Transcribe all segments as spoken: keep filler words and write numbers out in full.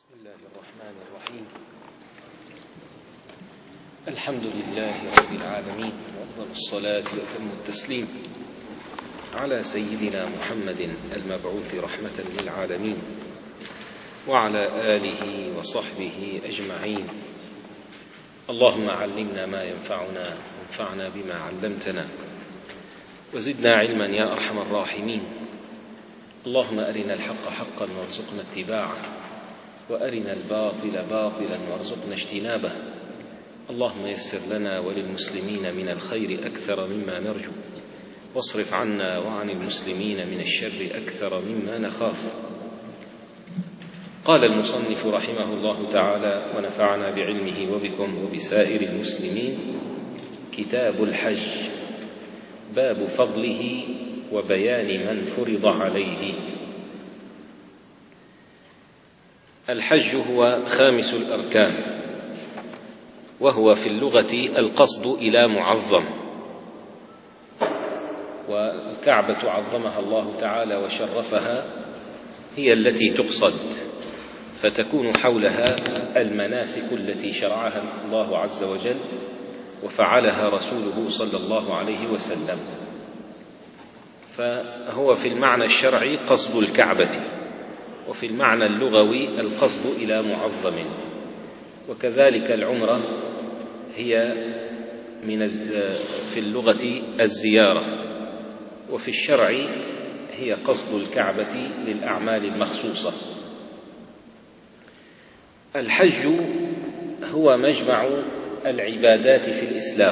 بسم الله الرحمن الرحيم. الحمد لله رب العالمين، وأفضل الصلاة وأتم التسليم على سيدنا محمد المبعوث رحمة للعالمين وعلى آله وصحبه أجمعين. اللهم علمنا ما ينفعنا وانفعنا بما علمتنا وزدنا علما يا أرحم الراحمين. اللهم أرنا الحق حقا وارزقنا اتباعه، وأرنا الباطل باطلا وارزقنا اجتنابه. اللهم يسر لنا وللمسلمين من الخير أكثر مما نرجو، واصرف عنا وعن المسلمين من الشر أكثر مما نخاف. قال المصنف رحمه الله تعالى ونفعنا بعلمه وبكم وبسائر المسلمين: كتاب الحج، باب فضله وبيان من فرض عليه. الحج هو خامس الأركان، وهو في اللغة القصد إلى معظم، والكعبة عظمها الله تعالى وشرفها هي التي تقصد، فتكون حولها المناسك التي شرعها الله عز وجل وفعلها رسوله صلى الله عليه وسلم. فهو في المعنى الشرعي قصد الكعبة، وفي المعنى اللغوي القصد إلى معظم. وكذلك العمرة هي من في اللغة الزيارة، وفي الشرع هي قصد الكعبة للأعمال المخصوصة. الحج هو مجمع العبادات في الإسلام،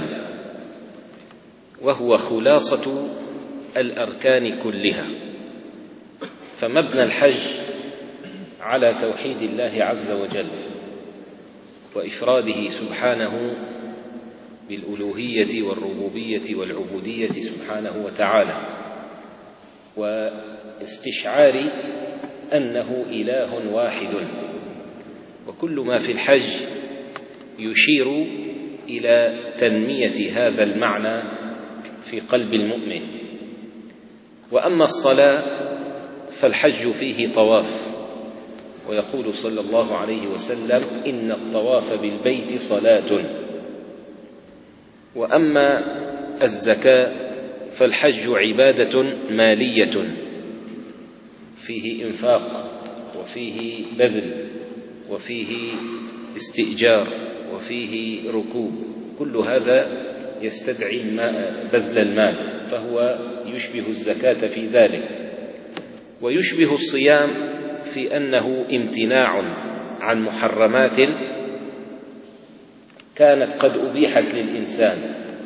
وهو خلاصة الأركان كلها. فمبنى الحج على توحيد الله عز وجل وإفراده سبحانه بالألوهية والربوبية والعبودية سبحانه وتعالى، واستشعار أنه إله واحد. وكل ما في الحج يشير إلى تنمية هذا المعنى في قلب المؤمن. وأما الصلاة فالحج فيه طواف، ويقول صلى الله عليه وسلم: إن الطواف بالبيت صلاة. وأما الزكاة فالحج عبادة مالية، فيه إنفاق، وفيه بذل، وفيه استئجار، وفيه ركوب. كل هذا يستدعي بذل المال، فهو يشبه الزكاة في ذلك. ويشبه الصيام في أنه امتناع عن محرمات كانت قد أبيحت للإنسان،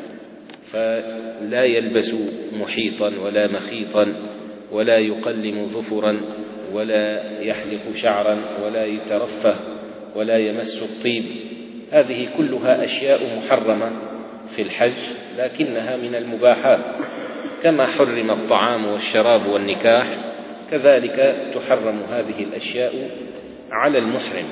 فلا يلبس محيطا ولا مخيطا، ولا يقلم ظفرا، ولا يحلق شعرا، ولا يترفه، ولا يمس الطيب. هذه كلها أشياء محرمة في الحج، لكنها من المباحات. كما حرم الطعام والشراب والنكاح، كذلك تحرم هذه الأشياء على المحرم.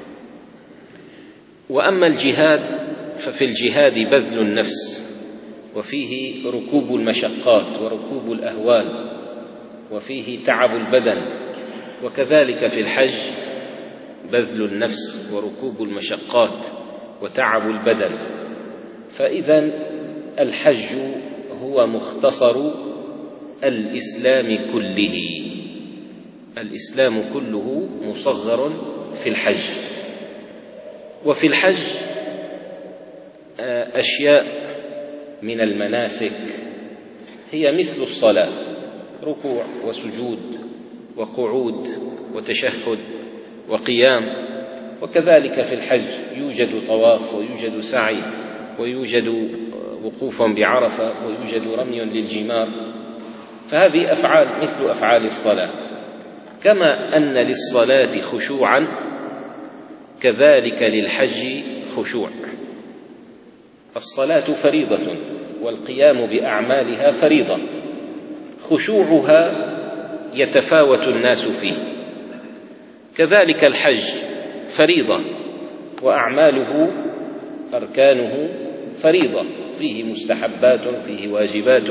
وأما الجهاد ففي الجهاد بذل النفس، وفيه ركوب المشقات وركوب الأهوال، وفيه تعب البدن. وكذلك في الحج بذل النفس وركوب المشقات وتعب البدن. فإذا الحج هو مختصر الإسلام كله. الإسلام كله مصغر في الحج. وفي الحج أشياء من المناسك هي مثل الصلاة: ركوع وسجود وقعود وتشهد وقيام. وكذلك في الحج يوجد طواف، ويوجد سعي، ويوجد وقوف بعرفة، ويوجد رمي للجمار. فهذه أفعال مثل أفعال الصلاة. كما أن للصلاة خشوعا، كذلك للحج خشوع. الصلاة فريضة، والقيام بأعمالها فريضة، خشوعها يتفاوت الناس فيه. كذلك الحج فريضة، وأعماله أركانه فريضة، فيه مستحبات، فيه واجبات،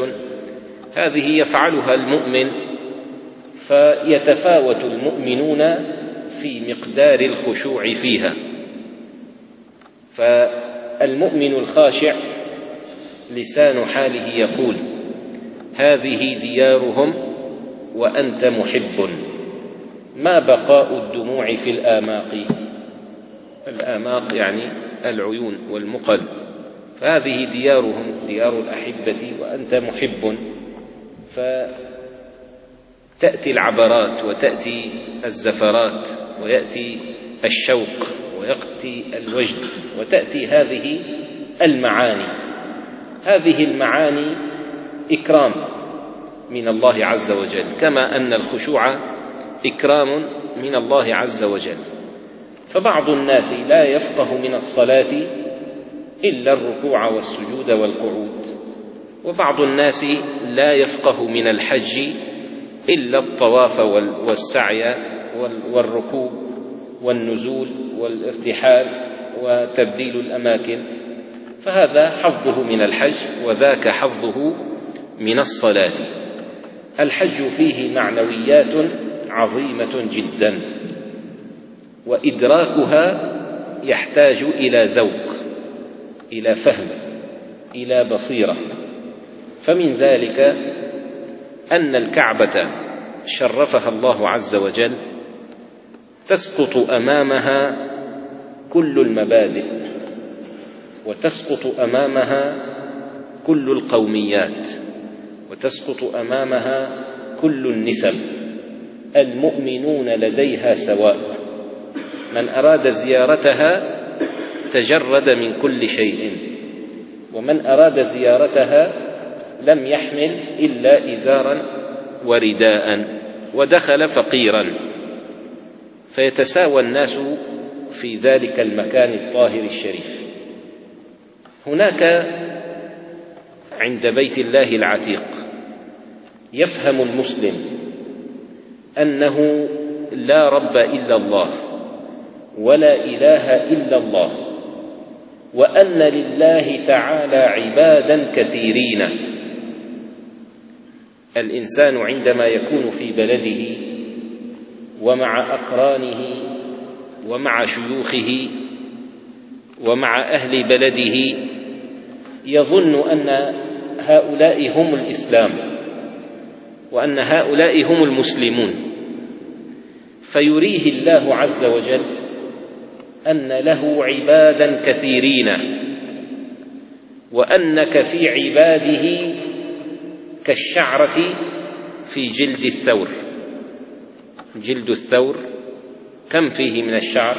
هذه يفعلها المؤمن. فيتفاوت المؤمنون في مقدار الخشوع فيها. فالمؤمن الخاشع لسان حاله يقول: هذه ديارهم وأنت محب، ما بقاء الدموع في الآماق. الآماق يعني العيون والمقل. فهذه ديارهم، ديار الأحبة، وأنت محب. فتأتي العبرات وتأتي الزفرات ويأتي الشوق ويأتي الوجد وتأتي هذه المعاني. هذه المعاني إكرام من الله عز وجل، كما أن الخشوع إكرام من الله عز وجل. فبعض الناس لا يفقه من الصلاة إلا الركوع والسجود والقعود، وبعض الناس لا يفقه من الحج إلا الطواف والسعي والركوب والنزول والارتحال وتبديل الأماكن. فهذا حظه من الحج وذاك حظه من الصلاة. الحج فيه معنويات عظيمة جدا، وإدراكها يحتاج إلى ذوق، إلى فهم، إلى بصيرة. فمن ذلك أن الكعبة شرفها الله عز وجل تسقط أمامها كل المبادئ، وتسقط أمامها كل القوميات، وتسقط أمامها كل النسب. المؤمنون لديها سواء، من أراد زيارتها تجرد من كل شيء، ومن أراد زيارتها لم يحمل إلا إزارا ورداء ودخل فقيرا. فيتساوى الناس في ذلك المكان الطاهر الشريف. هناك عند بيت الله العتيق يفهم المسلم أنه لا رب إلا الله ولا إله إلا الله، وأن لله تعالى عبادا كثيرين. الإنسان عندما يكون في بلده ومع أقرانه ومع شيوخه ومع أهل بلده يظن أن هؤلاء هم الإسلام وأن هؤلاء هم المسلمون، فيريه الله عز وجل أن له عبادا كثيرين، وأنك في عباده كالشعرة في جلد الثور. جلد الثور كم فيه من الشعر؟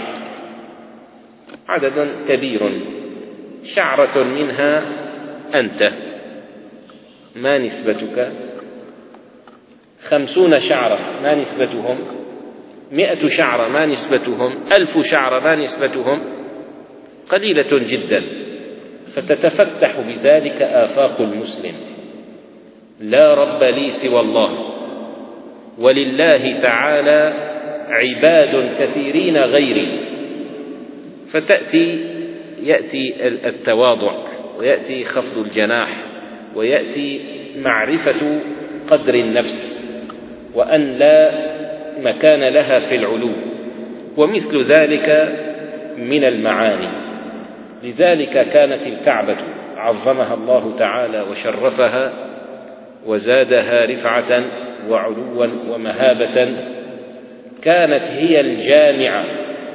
عدد كبير. شعرة منها أنت، ما نسبتك؟ خمسون شعرة، ما نسبتهم؟ مئة شعرة، ما نسبتهم؟ ألف شعرة، ما نسبتهم؟ قليلة جدا. فتتفتح بذلك آفاق المسلم: لا رب لي سوى الله، ولله تعالى عباد كثيرين غيري. فتأتي يأتي التواضع، ويأتي خفض الجناح، ويأتي معرفة قدر النفس، وأن لا مكان لها في العلو، ومثل ذلك من المعاني. لذلك كانت الكعبة عظمها الله تعالى وشرفها وزادها رفعة وعلوا ومهابة، كانت هي الجامعة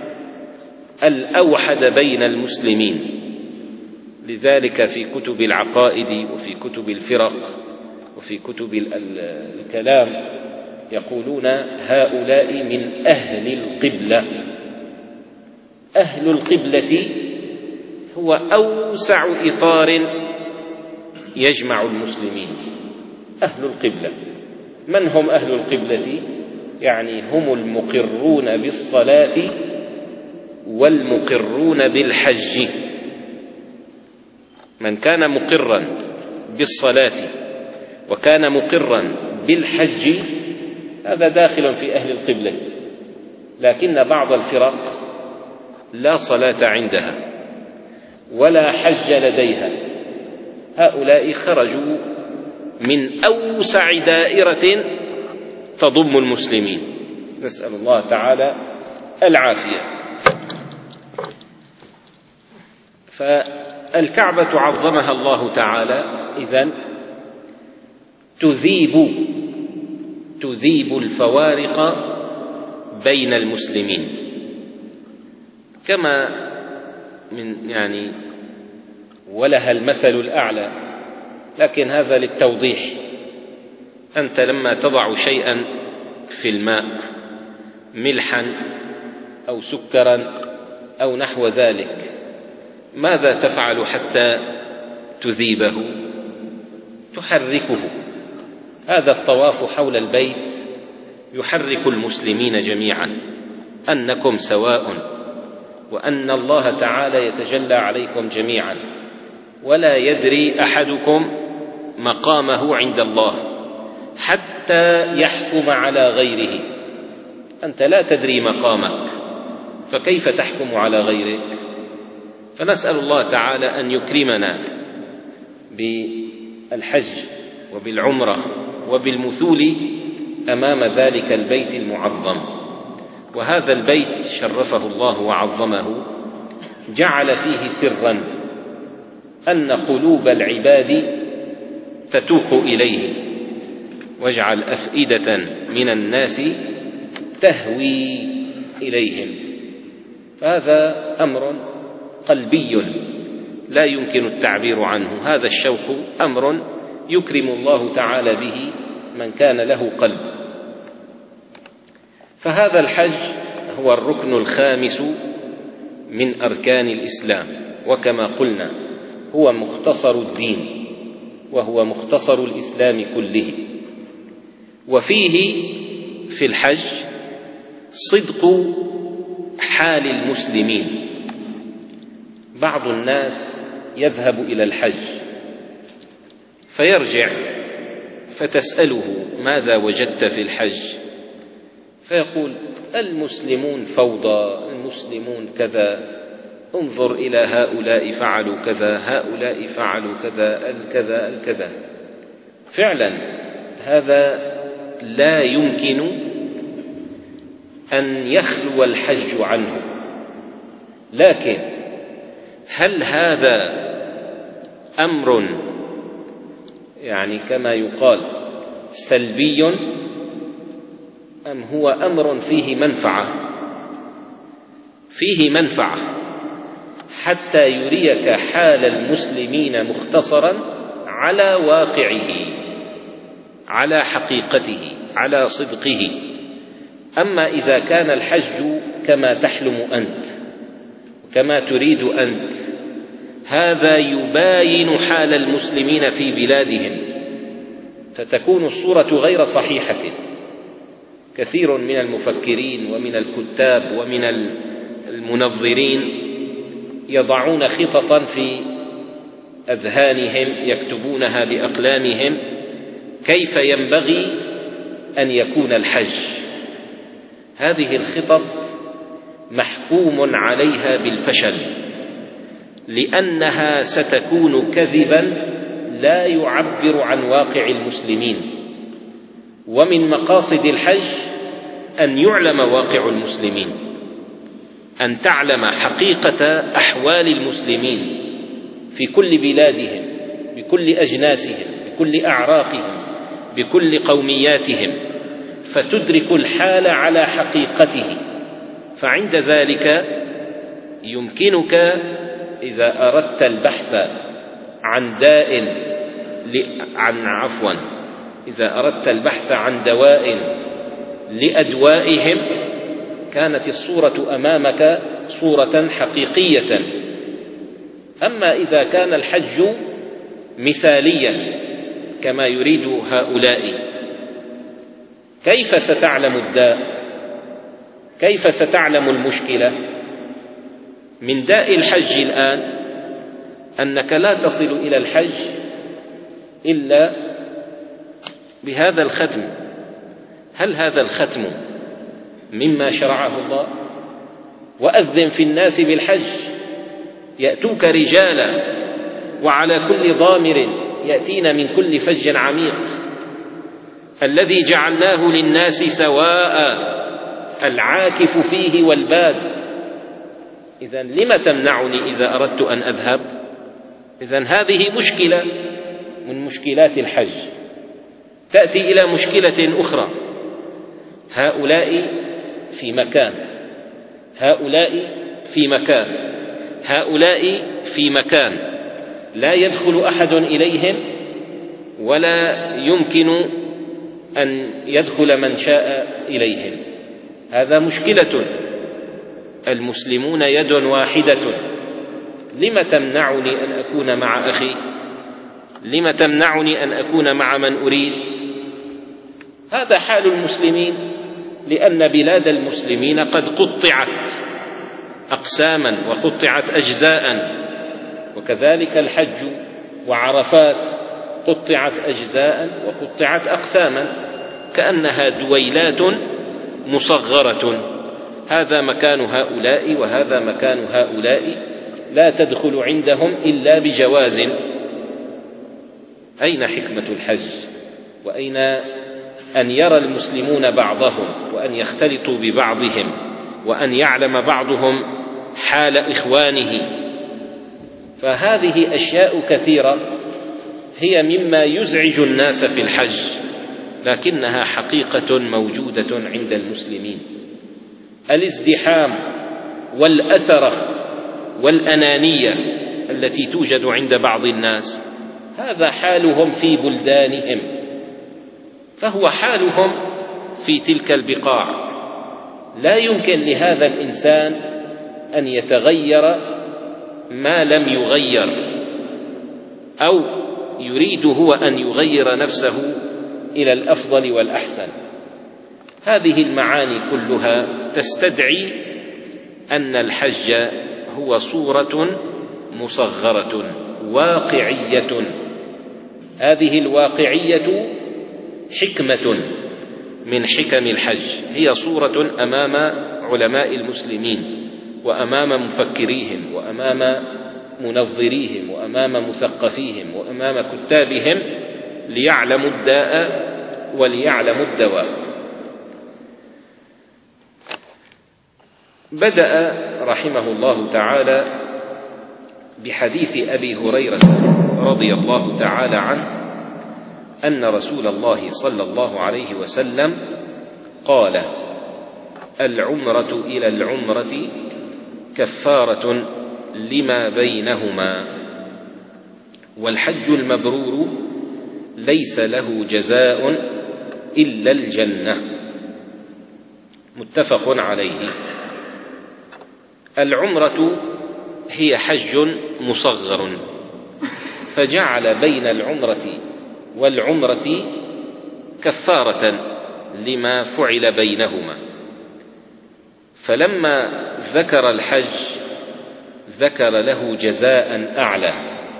الأوحد بين المسلمين. لذلك في كتب العقائد وفي كتب الفرق وفي كتب الكلام يقولون هؤلاء من أهل القبلة. أهل القبلة هو أوسع إطار يجمع المسلمين. أهل القبلة من هم أهل القبلة؟ يعني هم المقرون بالصلاة والمقرون بالحج. من كان مقرا بالصلاة وكان مقرا بالحج هذا داخل في أهل القبلة. لكن بعض الفرق لا صلاة عندها ولا حج لديها، هؤلاء خرجوا من أوسع دائرة تضم المسلمين. نسأل الله تعالى العافية. فالكعبة عظمها الله تعالى، إذن تذيب تذيب الفوارق بين المسلمين، كما من يعني ولها المثل الأعلى، لكن هذا للتوضيح. أنت لما تضع شيئا في الماء، ملحا أو سكرا أو نحو ذلك، ماذا تفعل حتى تذيبه؟ تحركه. هذا الطواف حول البيت يحرك المسلمين جميعا أنكم سواء، وأن الله تعالى يتجلى عليكم جميعا، ولا يدري أحدكم مقامه عند الله حتى يحكم على غيره. أنت لا تدري مقامك، فكيف تحكم على غيرك؟ فنسأل الله تعالى أن يكرمنا بالحج وبالعمرة وبالمثول أمام ذلك البيت المعظم. وهذا البيت شرفه الله وعظمه، جعل فيه سرا أن قلوب العباد تتوق إليه، واجعل أفئدة من الناس تهوي إليهم. فهذا أمر قلبي لا يمكن التعبير عنه. هذا الشوق أمر يكرم الله تعالى به من كان له قلب. فهذا الحج هو الركن الخامس من أركان الإسلام، وكما قلنا هو مختصر الدين، وهو مختصر الإسلام كله. وفيه في الحج صدق حال المسلمين. بعض الناس يذهب إلى الحج فيرجع فتسأله ماذا وجدت في الحج؟ فيقول المسلمون فوضى، المسلمون كذا، انظر إلى هؤلاء فعلوا كذا، هؤلاء فعلوا كذا، الكذا الكذا. فعلا هذا لا يمكن أن يخلو الحج عنه، لكن هل هذا أمر يعني كما يقال سلبي، أم هو أمر فيه منفعة؟ فيه منفعة حتى يريك حال المسلمين مختصرا على واقعه، على حقيقته، على صدقه. أما إذا كان الحج كما تحلم أنت كما تريد أنت، هذا يباين حال المسلمين في بلادهم، فتكون الصورة غير صحيحة. كثير من المفكرين ومن الكتاب ومن المنظرين يضعون خططا في أذهانهم يكتبونها بأقلامهم كيف ينبغي أن يكون الحج. هذه الخطط محكوم عليها بالفشل، لأنها ستكون كذبا لا يعبر عن واقع المسلمين. ومن مقاصد الحج أن يعلم واقع المسلمين، أن تعلم حقيقة أحوال المسلمين في كل بلادهم، بكل أجناسهم، بكل أعراقهم، بكل قومياتهم، فتدرك الحال على حقيقته. فعند ذلك يمكنك إذا أردت البحث عن داء عن عفوا إذا أردت البحث عن دواء لأدوائهم، كانت الصورة أمامك صورة حقيقية. أما إذا كان الحج مثاليا كما يريد هؤلاء، كيف ستعلم الداء؟ كيف ستعلم المشكلة؟ من داء الحج الآن أنك لا تصل إلى الحج إلا بهذا الختم. هل هذا الختم مما شرعه الله؟ وأذن في الناس بالحج يأتوك رجالا وعلى كل ضامر يأتين من كل فج عميق. الذي جعلناه للناس سواء العاكف فيه والباد. إذن لم تمنعني إذا أردت أن أذهب؟ إذن هذه مشكلة من مشكلات الحج. تأتي إلى مشكلة أخرى، هؤلاء في مكان، هؤلاء في مكان، هؤلاء في مكان لا يدخل أحد إليهم ولا يمكن أن يدخل من شاء إليهم. هذا مشكلة. المسلمون يد واحدة. لم تمنعني أن أكون مع أخي؟ لم تمنعني أن أكون مع من أريد؟ هذا حال المسلمين، لأن بلاد المسلمين قد قطعت أقساما وقطعت أجزاء، وكذلك الحج وعرفات قطعت أجزاء وقطعت أقساما، كأنها دويلات مصغرة، هذا مكان هؤلاء وهذا مكان هؤلاء، لا تدخل عندهم إلا بجواز. أين حكمة الحج؟ وأين أن يرى المسلمون بعضهم وأن يختلطوا ببعضهم وأن يعلم بعضهم حال إخوانه؟ فهذه أشياء كثيرة هي مما يزعج الناس في الحج، لكنها حقيقة موجودة عند المسلمين. الازدحام والأثرة والأنانية التي توجد عند بعض الناس، هذا حالهم في بلدانهم، فهو حالهم في تلك البقاع. لا يمكن لهذا الإنسان أن يتغير ما لم يغير، أو يريد هو أن يغير نفسه إلى الأفضل والأحسن. هذه المعاني كلها تستدعي أن الحج هو صورة مصغرة واقعية. هذه الواقعية حكمة من حكم الحج، هي صورة أمام علماء المسلمين وأمام مفكريهم وأمام منظريهم وأمام مثقفيهم وأمام كتابهم، ليعلموا الداء وليعلموا الدواء. بدأ رحمه الله تعالى بحديث أبي هريرة رضي الله تعالى عنه أن رسول الله صلى الله عليه وسلم قال: العمرة إلى العمرة كفارة لما بينهما، والحج المبرور ليس له جزاء إلا الجنة. متفق عليه. العمرة هي حج مصغر، فجعل بين العمرة والعمرة كفارة لما فعل بينهما. فلما ذكر الحج ذكر له جزاء أعلى،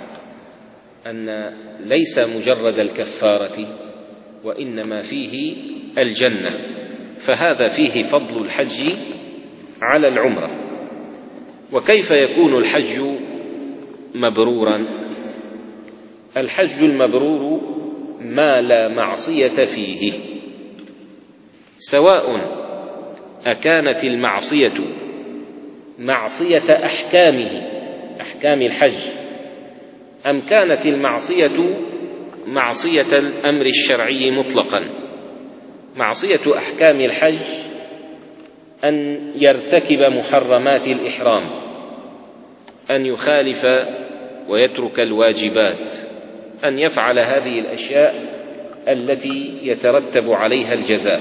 أن ليس مجرد الكفارة وإنما فيه الجنة، فهذا فيه فضل الحج على العمرة. وكيف يكون الحج مبرورا؟ الحج المبرور ما لا معصية فيه، سواء أكانت المعصية معصية أحكامه، أحكام الحج، أم كانت المعصية معصية الأمر الشرعي مطلقا. معصية أحكام الحج أن يرتكب محرمات الإحرام، أن يخالف ويترك الواجبات، أن يفعل هذه الأشياء التي يترتب عليها الجزاء.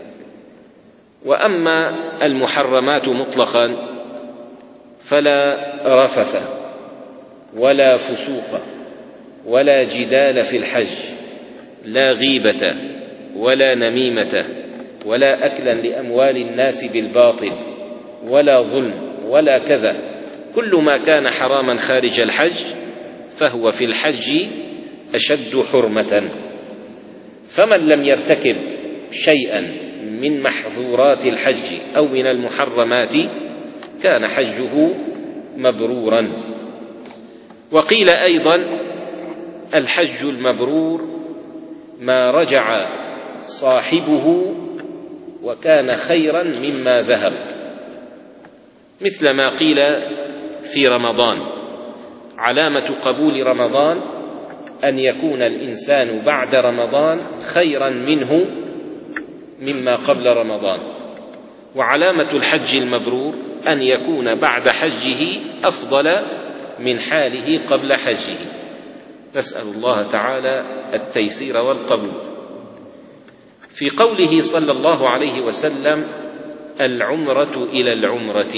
وأما المحرمات مطلقا فلا رفث ولا فسوق ولا جدال في الحج، لا غيبة ولا نميمة ولا أكلا لأموال الناس بالباطل ولا ظلم ولا كذا. كل ما كان حراما خارج الحج فهو في الحج أشد حرمة. فمن لم يرتكب شيئا من محظورات الحج أو من المحرمات كان حجه مبرورا. وقيل أيضا: الحج المبرور ما رجع صاحبه وكان خيرا مما ذهب، مثل ما قيل في رمضان: علامة قبول رمضان أن يكون الإنسان بعد رمضان خيرا منه مما قبل رمضان، وعلامة الحج المبرور أن يكون بعد حجه أفضل من حاله قبل حجه. نسأل الله تعالى التيسير والقبول. في قوله صلى الله عليه وسلم: العمرة إلى العمرة،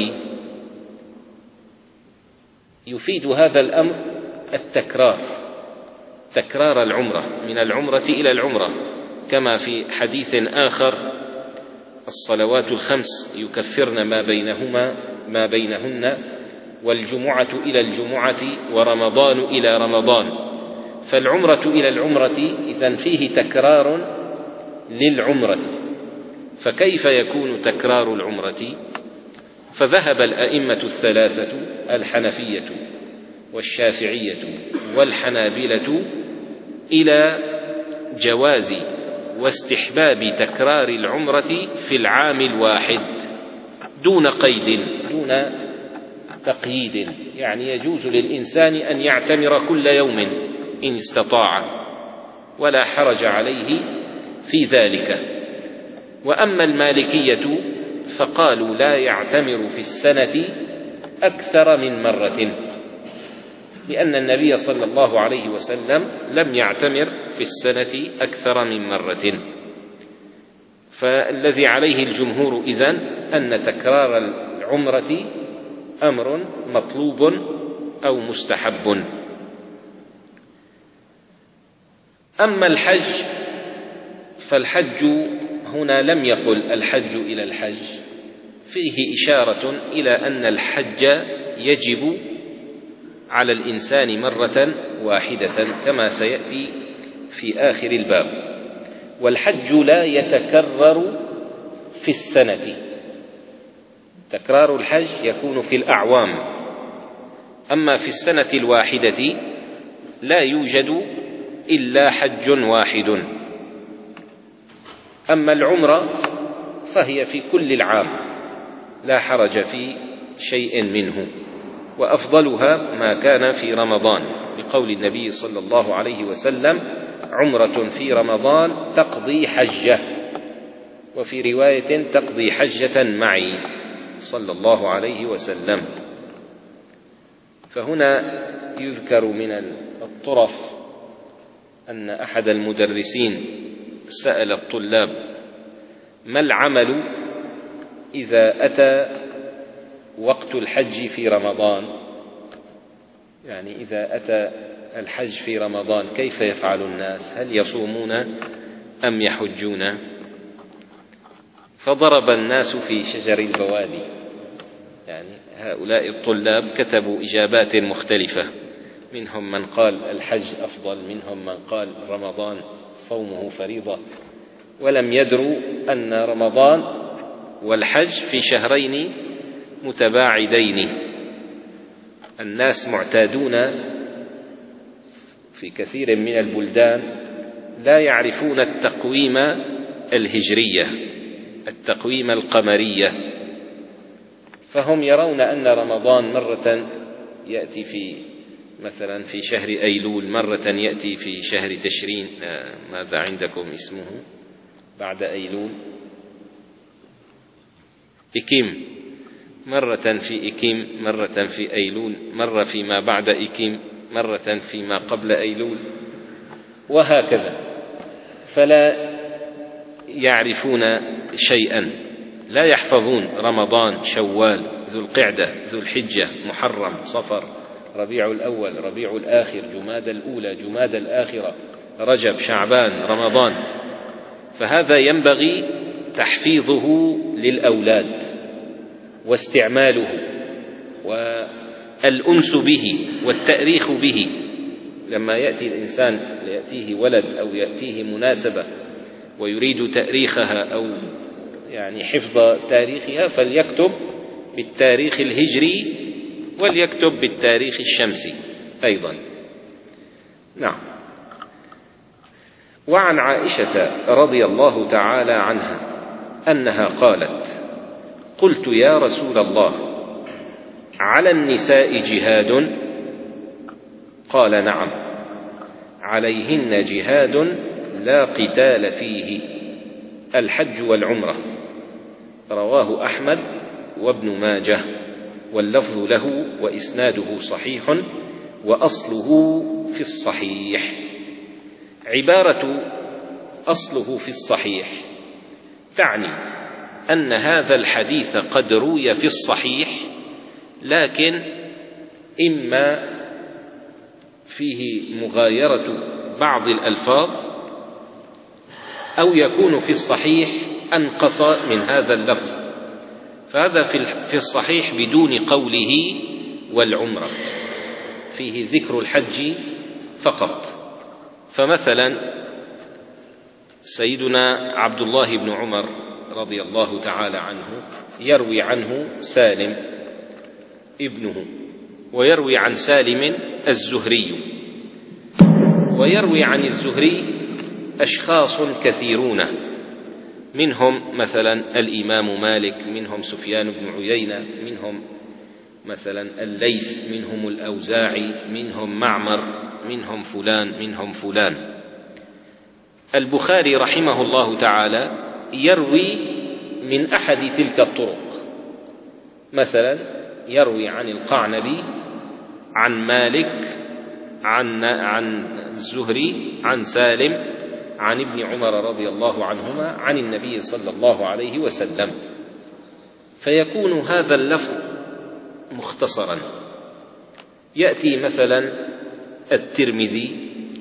يفيد هذا الأمر التكرار، تكرار العمرة من العمرة إلى العمرة، كما في حديث آخر: الصلوات الخمس يكفرن ما بينهما ما بينهن، والجمعة إلى الجمعة، ورمضان إلى رمضان. فالعمرة إلى العمرة إذن فيه تكرار للعمرة، فكيف يكون تكرار العمرة؟ فذهب الأئمة الثلاثة الحنفية والشافعية والحنابلة إلى جواز واستحباب تكرار العمرة في العام الواحد دون قيد، دون تقييد، يعني يجوز للإنسان أن يعتمر كل يوم إن استطاع، ولا حرج عليه في ذلك. وأما المالكية فقالوا: لا يعتمر في السنة أكثر من مرة، لأن النبي صلى الله عليه وسلم لم يعتمر في السنة أكثر من مرة. فالذي عليه الجمهور إذن أن تكرار العمرة أمر مطلوب أو مستحب. أما الحج فالحج هنا لم يقل الحج إلى الحج، فيه إشارة إلى أن الحج يجب على الإنسان مرة واحدة كما سيأتي في آخر الباب. والحج لا يتكرر في السنة، تكرار الحج يكون في الأعوام، أما في السنة الواحدة لا يوجد إلا حج واحد. أما العمرة فهي في كل العام لا حرج في شيء منه، وأفضلها ما كان في رمضان، لقول النبي صلى الله عليه وسلم: عمرة في رمضان تقضي حجة، وفي رواية: تقضي حجة معي، صلى الله عليه وسلم. فهنا يذكر من الطرف أن أحد المدرسين سأل الطلاب: ما العمل إذا أتى وقت الحج في رمضان؟ يعني إذا أتى الحج في رمضان كيف يفعل الناس؟ هل يصومون أم يحجون؟ فضرب الناس في شجر البوادي، يعني هؤلاء الطلاب كتبوا إجابات مختلفة، منهم من قال الحج أفضل، منهم من قال رمضان صومه فريضة، ولم يدروا أن رمضان والحج في شهرين متباعدين. الناس معتادون في كثير من البلدان لا يعرفون التقويم الهجرية، التقويم القمرية، فهم يرون أن رمضان مرة يأتي في مثلا في شهر أيلول، مرة يأتي في شهر تشرين، ماذا عندكم اسمه بعد أيلول؟ إكيم، مرة في إكيم، مرة في أيلول، مرة فيما بعد إكيم، مرة فيما قبل أيلول، وهكذا. فلا يعرفون شيئا، لا يحفظون رمضان، شوال، ذو القعدة، ذو الحجة، محرم، صفر، ربيع الأول، ربيع الآخر، جماد الأولى، جماد الآخرة، رجب، شعبان، رمضان. فهذا ينبغي تحفيظه للأولاد واستعماله والأنس به والتأريخ به. لما يأتي الإنسان يأتيه ولد أو يأتيه مناسبة ويريد تأريخها أو يعني حفظ تاريخها، فليكتب بالتاريخ الهجري وليكتب بالتاريخ الشمسي أيضا. نعم. وعن عائشة رضي الله تعالى عنها أنها قالت: قلت يا رسول الله على النساء جهاد؟ قال: نعم، عليهن جهاد لا قتال فيه، الحج والعمرة. رواه أحمد وابن ماجه، واللفظ له وإسناده صحيح وأصله في الصحيح. عبارة أصله في الصحيح تعني أن هذا الحديث قد روي في الصحيح، لكن إما فيه مغايرة بعض الألفاظ، أو يكون في الصحيح أنقص من هذا اللفظ، فهذا في الصحيح بدون قوله والعمرة، فيه ذكر الحج فقط. فمثلا سيدنا عبد الله بن عمر رضي الله تعالى عنه يروي عنه سالم ابنه، ويروي عن سالم الزهري، ويروي عن الزهري أشخاص كثيرون، منهم مثلا الإمام مالك، منهم سفيان بن عيينة، منهم مثلا الليث، منهم الأوزاعي، منهم معمر، منهم فلان منهم فلان. البخاري رحمه الله تعالى يروي من أحد تلك الطرق، مثلا يروي عن القعنبي عن مالك عن عن الزهري عن سالم عن ابن عمر رضي الله عنهما عن النبي صلى الله عليه وسلم، فيكون هذا اللفظ مختصرا. يأتي مثلا الترمذي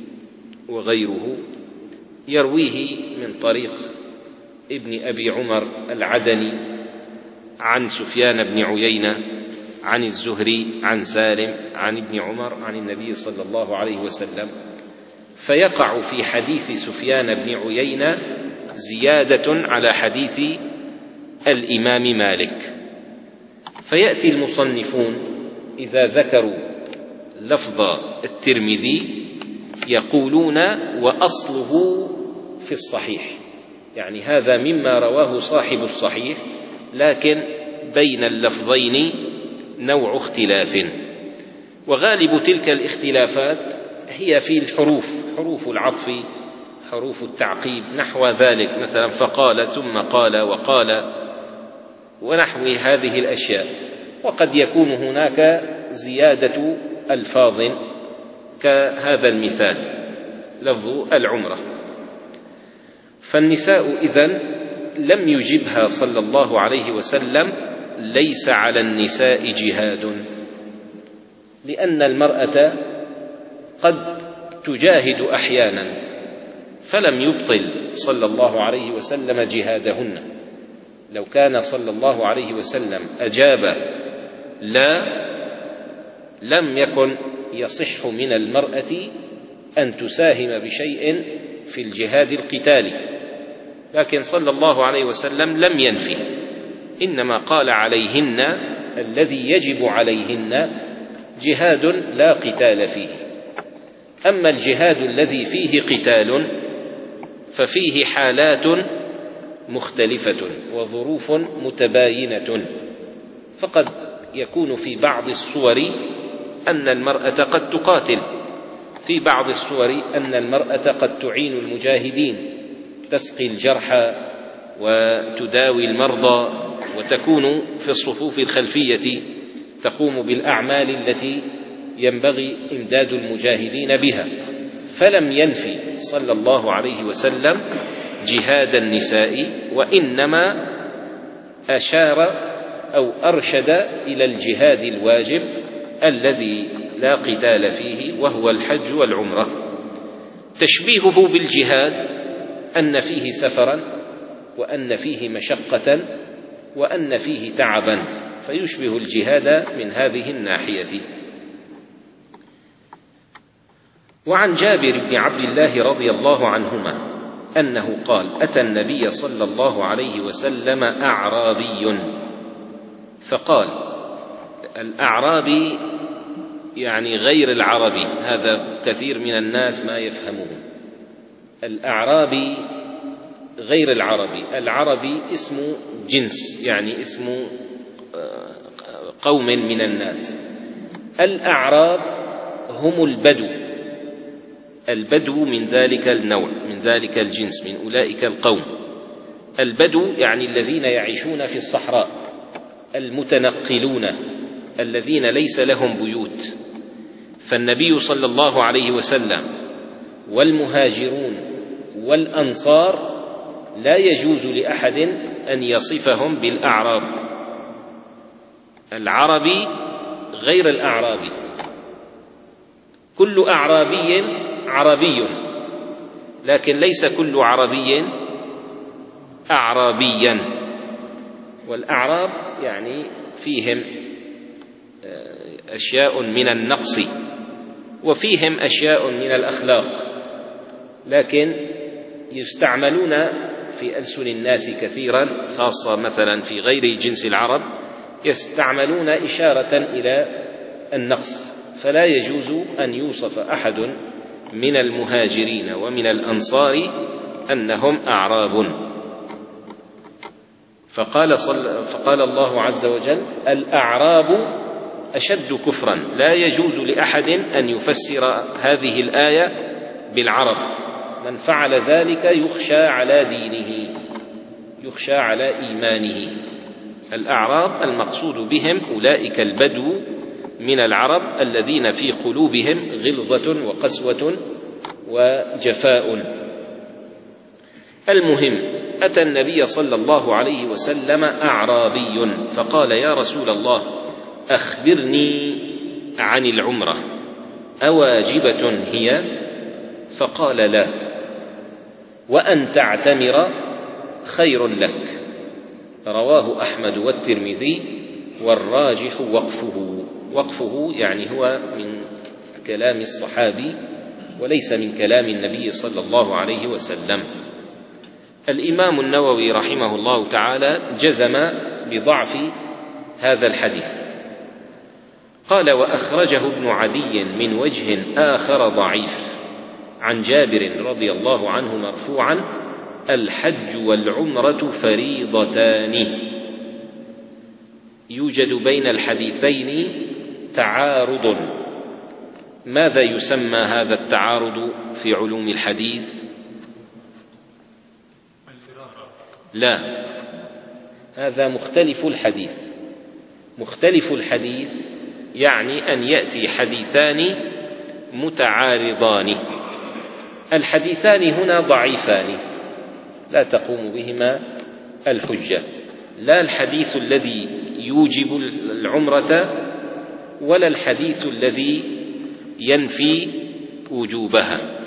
وغيره يرويه من طريق ابن أبي عمر العدني عن سفيان بن عيينة عن الزهري عن سالم عن ابن عمر عن النبي صلى الله عليه وسلم، فيقع في حديث سفيان بن عيينة زيادة على حديث الإمام مالك، فيأتي المصنفون إذا ذكروا لفظ الترمذي يقولون وأصله في الصحيح، يعني هذا مما رواه صاحب الصحيح، لكن بين اللفظين نوع اختلاف، وغالب تلك الاختلافات هي في الحروف، حروف العطف، حروف التعقيب، نحو ذلك، مثلا فقال ثم قال وقال ونحو هذه الأشياء. وقد يكون هناك زيادة ألفاظ كهذا المثال لفظ العمرة. فالنساء إذن لم يجبها صلى الله عليه وسلم ليس على النساء جهاد، لأن المرأة قد تجاهد أحيانا، فلم يبطل صلى الله عليه وسلم جهادهن. لو كان صلى الله عليه وسلم أجاب لا، لم يكن يصح من المرأة أن تساهم بشيء في الجهاد القتالي، لكن صلى الله عليه وسلم لم ينفي، إنما قال عليهن الذي يجب عليهن جهاد لا قتال فيه. أما الجهاد الذي فيه قتال ففيه حالات مختلفة وظروف متباينة، فقد يكون في بعض الصور أن المرأة قد تقاتل، في بعض الصور أن المرأة قد تعين المجاهدين، تسقي الجرحى وتداوي المرضى، وتكون في الصفوف الخلفية تقوم بالأعمال التي ينبغي إمداد المجاهدين بها. فلم ينفي صلى الله عليه وسلم جهاد النساء، وإنما أشار أو أرشد إلى الجهاد الواجب الذي لا قتال فيه، وهو الحج والعمرة. تشبيهه بالجهاد أن فيه سفرا، وأن فيه مشقة، وأن فيه تعبا، فيشبه الجهاد من هذه الناحية. وعن جابر بن عبد الله رضي الله عنهما أنه قال: أتى النبي صلى الله عليه وسلم أعرابي فقال، الأعرابي يعني غير العربي، هذا كثير من الناس ما يفهمون. الأعرابي غير العربي. العربي اسم جنس، يعني اسم قوم من الناس. الأعراب هم البدو، البدو من ذلك النوع، من ذلك الجنس، من أولئك القوم. البدو يعني الذين يعيشون في الصحراء، المتنقلون، الذين ليس لهم بيوت. فالنبي صلى الله عليه وسلم والمهاجرون والأنصار لا يجوز لأحد أن يصفهم بالأعراب. العربي غير الأعرابي. كل أعرابي عربي، لكن ليس كل عربي أعرابيا. والأعراب يعني فيهم أشياء من النقص وفيهم أشياء من الأخلاق، لكن يستعملون في ألسن الناس كثيرا، خاصة مثلا في غير جنس العرب، يستعملون إشارة إلى النقص. فلا يجوز أن يوصف أحد من المهاجرين ومن الأنصار أنهم أعراب. فقال, فقال الله عز وجل: الأعراب أشد كفرا. لا يجوز لأحد أن يفسر هذه الآية بالعرب. من فعل ذلك يخشى على دينه، يخشى على إيمانه. الأعراب المقصود بهم أولئك البدو من العرب الذين في قلوبهم غلظة وقسوة وجفاء. المهم، أتى النبي صلى الله عليه وسلم أعرابي فقال: يا رسول الله، أخبرني عن العمرة، أواجبة هي؟ فقال: لا، وأن تعتمر خير لك. رواه أحمد والترمذي، والراجح وقفه. وقفه يعني هو من كلام الصحابي وليس من كلام النبي صلى الله عليه وسلم. الإمام النووي رحمه الله تعالى جزم بضعف هذا الحديث. قال: وأخرجه ابن عدي من وجه آخر ضعيف عن جابر رضي الله عنه مرفوعا: الحج والعمرة فريضتان. يوجد بين الحديثين تعارض. ماذا يسمى هذا التعارض في علوم الحديث؟ لا، هذا مختلف الحديث. مختلف الحديث يعني أن يأتي حديثان متعارضان. الحديثان هنا ضعيفان لا تقوم بهما الحجة، لا الحديث الذي يوجب العمرة ولا الحديث الذي ينفي وجوبها،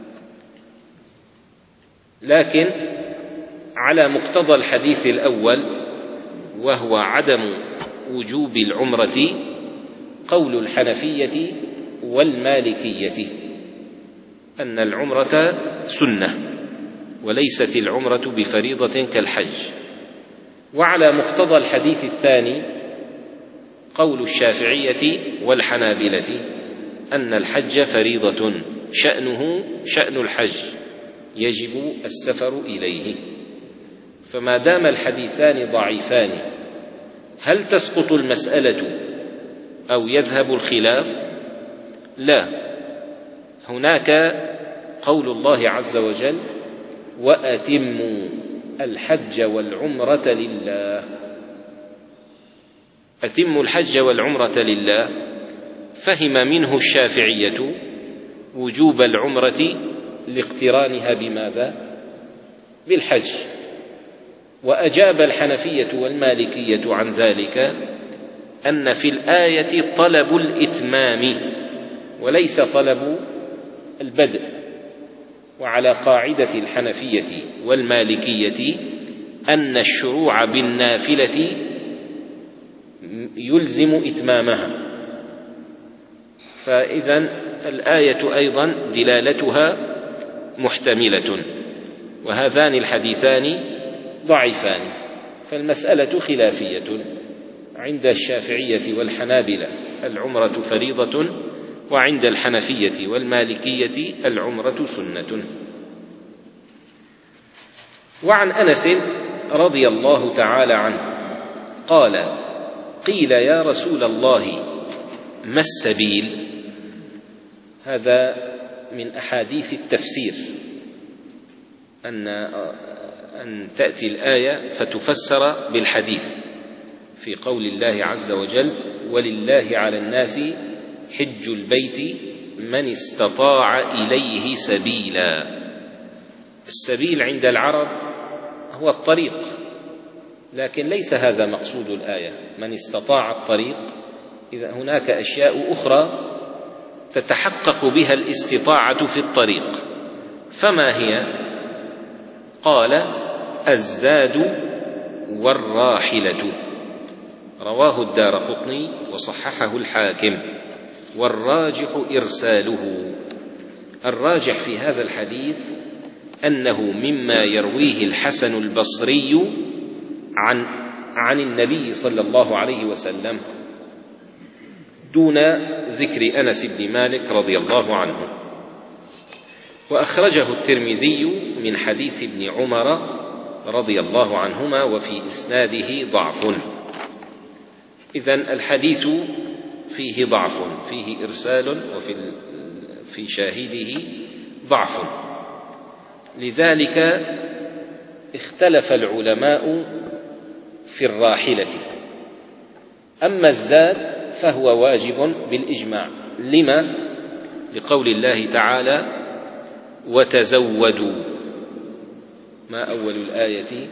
لكن على مقتضى الحديث الأول وهو عدم وجوب العمرة قول الحنفية والمالكية أن العمرة سنة وليست العمرة بفريضة كالحج. وعلى مقتضى الحديث الثاني قول الشافعية والحنابلة أن الحج فريضة شأنه شأن الحج، يجب السفر إليه. فما دام الحديثان ضعيفان، هل تسقط المسألة أو يذهب الخلاف؟ لا، هناك قول الله عز وجل: وأتموا الحج والعمرة لله. أتموا الحج والعمرة لله، فهم منه الشافعية وجوب العمرة لاقترانها بماذا؟ بالحج. وأجاب الحنفية والمالكية عن ذلك أن في الآية طلب الإتمام وليس طلب البدء. وعلى قاعدة الحنفية والمالكية أن الشروع بالنافلة يلزم إتمامها، فإذن الآية أيضا دلالتها محتملة، وهذان الحديثان ضعيفان. فالمسألة خلافية عند الشافعية والحنابلة العمرة فريضة، وعند الحنفية والمالكية العمرة سنة. وعن أنس رضي الله تعالى عنه قال: قيل يا رسول الله ما السبيل؟ هذا من أحاديث التفسير، أن أن تأتي الآية فتفسر بالحديث في قول الله عز وجل: ولله على الناس حج البيت من استطاع إليه سبيلا. السبيل عند العرب هو الطريق، لكن ليس هذا مقصود الآية. من استطاع الطريق، إذا هناك أشياء أخرى تتحقق بها الاستطاعة في الطريق، فما هي؟ قال: الزاد والراحلة. رواه الدارقطني وصححه الحاكم، والراجح إرساله. الراجح في هذا الحديث أنه مما يرويه الحسن البصري عن عن النبي صلى الله عليه وسلم دون ذكر أنس بن مالك رضي الله عنه. وأخرجه الترمذي من حديث ابن عمر رضي الله عنهما، وفي إسناده ضعف. إذن الحديث فيه ضعف، فيه إرسال، وفي في شاهده ضعف. لذلك اختلف العلماء في الراحلة. أما الزاد فهو واجب بالإجماع. لما؟ لقول الله تعالى: وتزودوا. ما أول الآية؟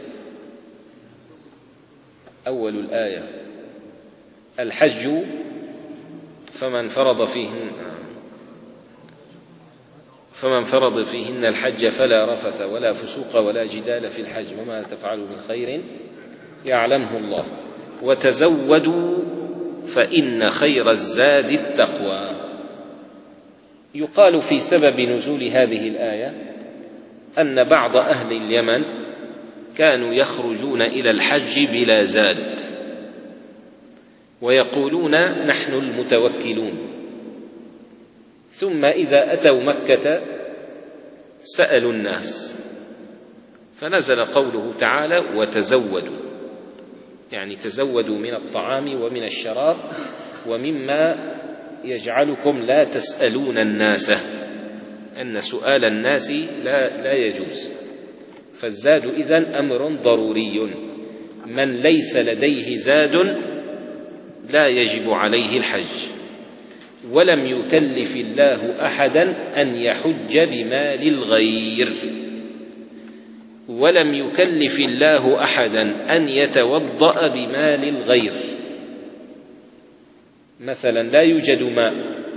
أول الآية الحج، فمن فرض فيهن فمن فرض فيهن الحج فلا رفث ولا فسوق ولا جدال في الحج، وما تفعلوا من خير يعلمه الله. وتزودوا فإن خير الزاد التقوى. يقال في سبب نزول هذه الآية أن بعض أهل اليمن كانوا يخرجون إلى الحج بلا زاد، ويقولون: نحن المتوكلون. ثم إذا أتوا مكة سألوا الناس، فنزل قوله تعالى: وتزودوا، يعني تزودوا من الطعام ومن الشراب ومما يجعلكم لا تسألون الناس، أن سؤال الناس لا, لا يجوز. فالزاد إذن أمر ضروري، من ليس لديه زاد لا يجب عليه الحج. ولم يكلف الله أحدا أن يحج بمال الغير، ولم يكلف الله أحدا أن يتوضأ بمال الغير. مثلا لا يوجد ماء،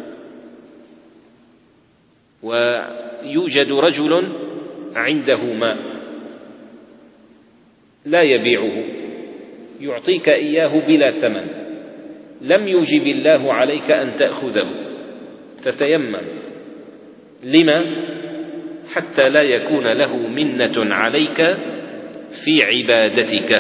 ويوجد رجل عنده ماء لا يبيعه، يعطيك إياه بلا ثمن، لم يوجب الله عليك أن تأخذه، تتيمم. لما؟ حتى لا يكون له منة عليك في عبادتك.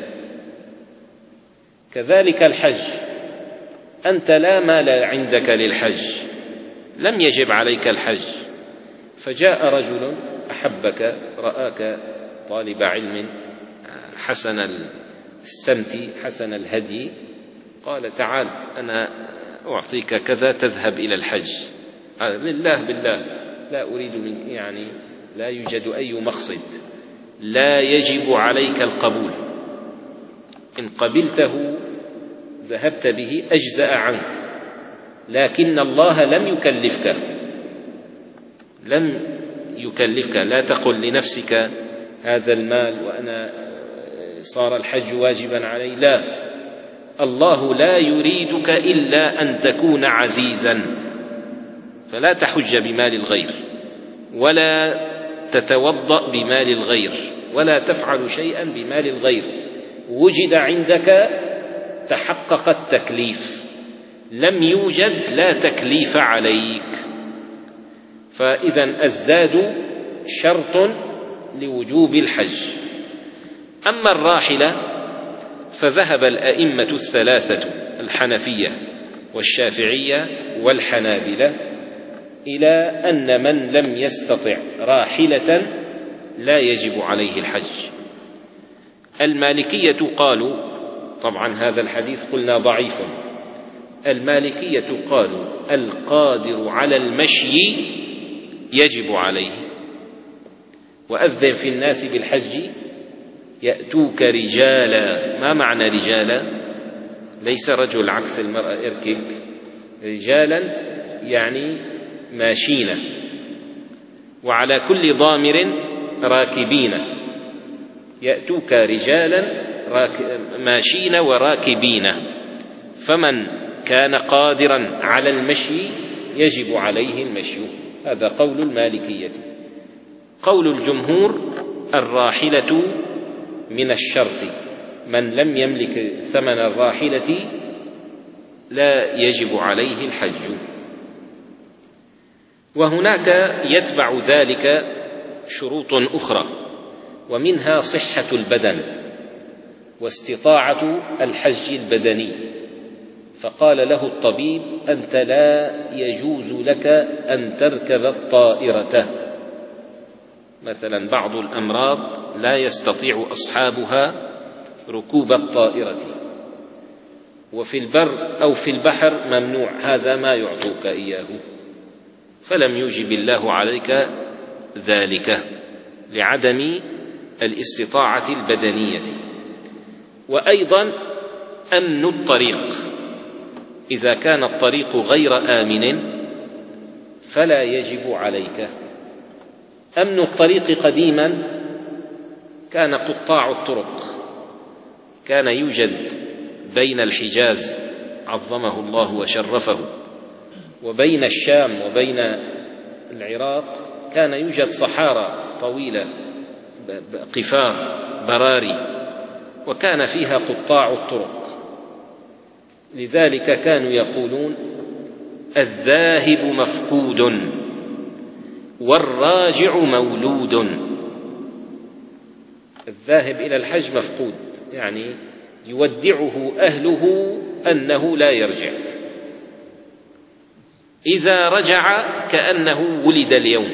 كذلك الحج، أنت لا مال عندك للحج، لم يجب عليك الحج، فجاء رجل أحبك، رآك طالب علم حسن السمت حسن الهدي، قال: تعال أنا أعطيك كذا تذهب إلى الحج. قال: لله بالله، لا أريد منك، يعني لا يوجد أي مقصد، لا يجب عليك القبول. إن قبلته ذهبت به أجزأ عنك، لكن الله لم يكلفك، لم يكلفك. لا تقل لنفسك هذا المال وأنا صار الحج واجبا علي، لا، الله لا يريدك إلا أن تكون عزيزا، فلا تحج بمال الغير، ولا تتوضأ بمال الغير، ولا تفعل شيئا بمال الغير. وجد عندك تحقق التكليف، لم يوجد لا تكليف عليك. فإذا الزاد شرط لوجوب الحج. أما الراحلة فذهب الأئمة الثلاثة الحنفية والشافعية والحنابلة إلى أن من لم يستطع راحلة لا يجب عليه الحج. المالكية قالوا، طبعا هذا الحديث قلنا ضعيف، المالكية قالوا القادر على المشي يجب عليه. وأذن في الناس بالحج يأتوك رجالا. ما معنى رجالا؟ ليس رجل عكس المرأة اركك، رجالا يعني ماشين، وعلى كل ضامر راكبين. يأتوك رجالا ماشين وراكبين. فمن كان قادرا على المشي يجب عليه المشي. هذا قول المالكية. قول الجمهور الراحلة من الشرط، من لم يملك ثمن الراحلة لا يجب عليه الحج. وهناك يتبع ذلك شروط أخرى، ومنها صحة البدن واستطاعة الحج البدني. فقال له الطبيب: أنت لا يجوز لك أن تركب الطائرة. مثلا بعض الأمراض لا يستطيع أصحابها ركوب الطائرة، وفي البر أو في البحر ممنوع، هذا ما يعطوك إياه، فلم يوجب الله عليك ذلك لعدم الاستطاعة البدنية. وأيضا أمن الطريق، إذا كان الطريق غير آمن فلا يجب عليك. أمن الطريق قديما كان قطاع الطرق، كان يوجد بين الحجاز عظمه الله وشرفه وبين الشام وبين العراق كان يوجد صحارى طويلة، قفار براري، وكان فيها قطاع الطرق. لذلك كانوا يقولون: الذاهب مفقود والراجع مولود. الذاهب إلى الحج مفقود، يعني يودعه أهله أنه لا يرجع. إذا رجع كأنه ولد اليوم.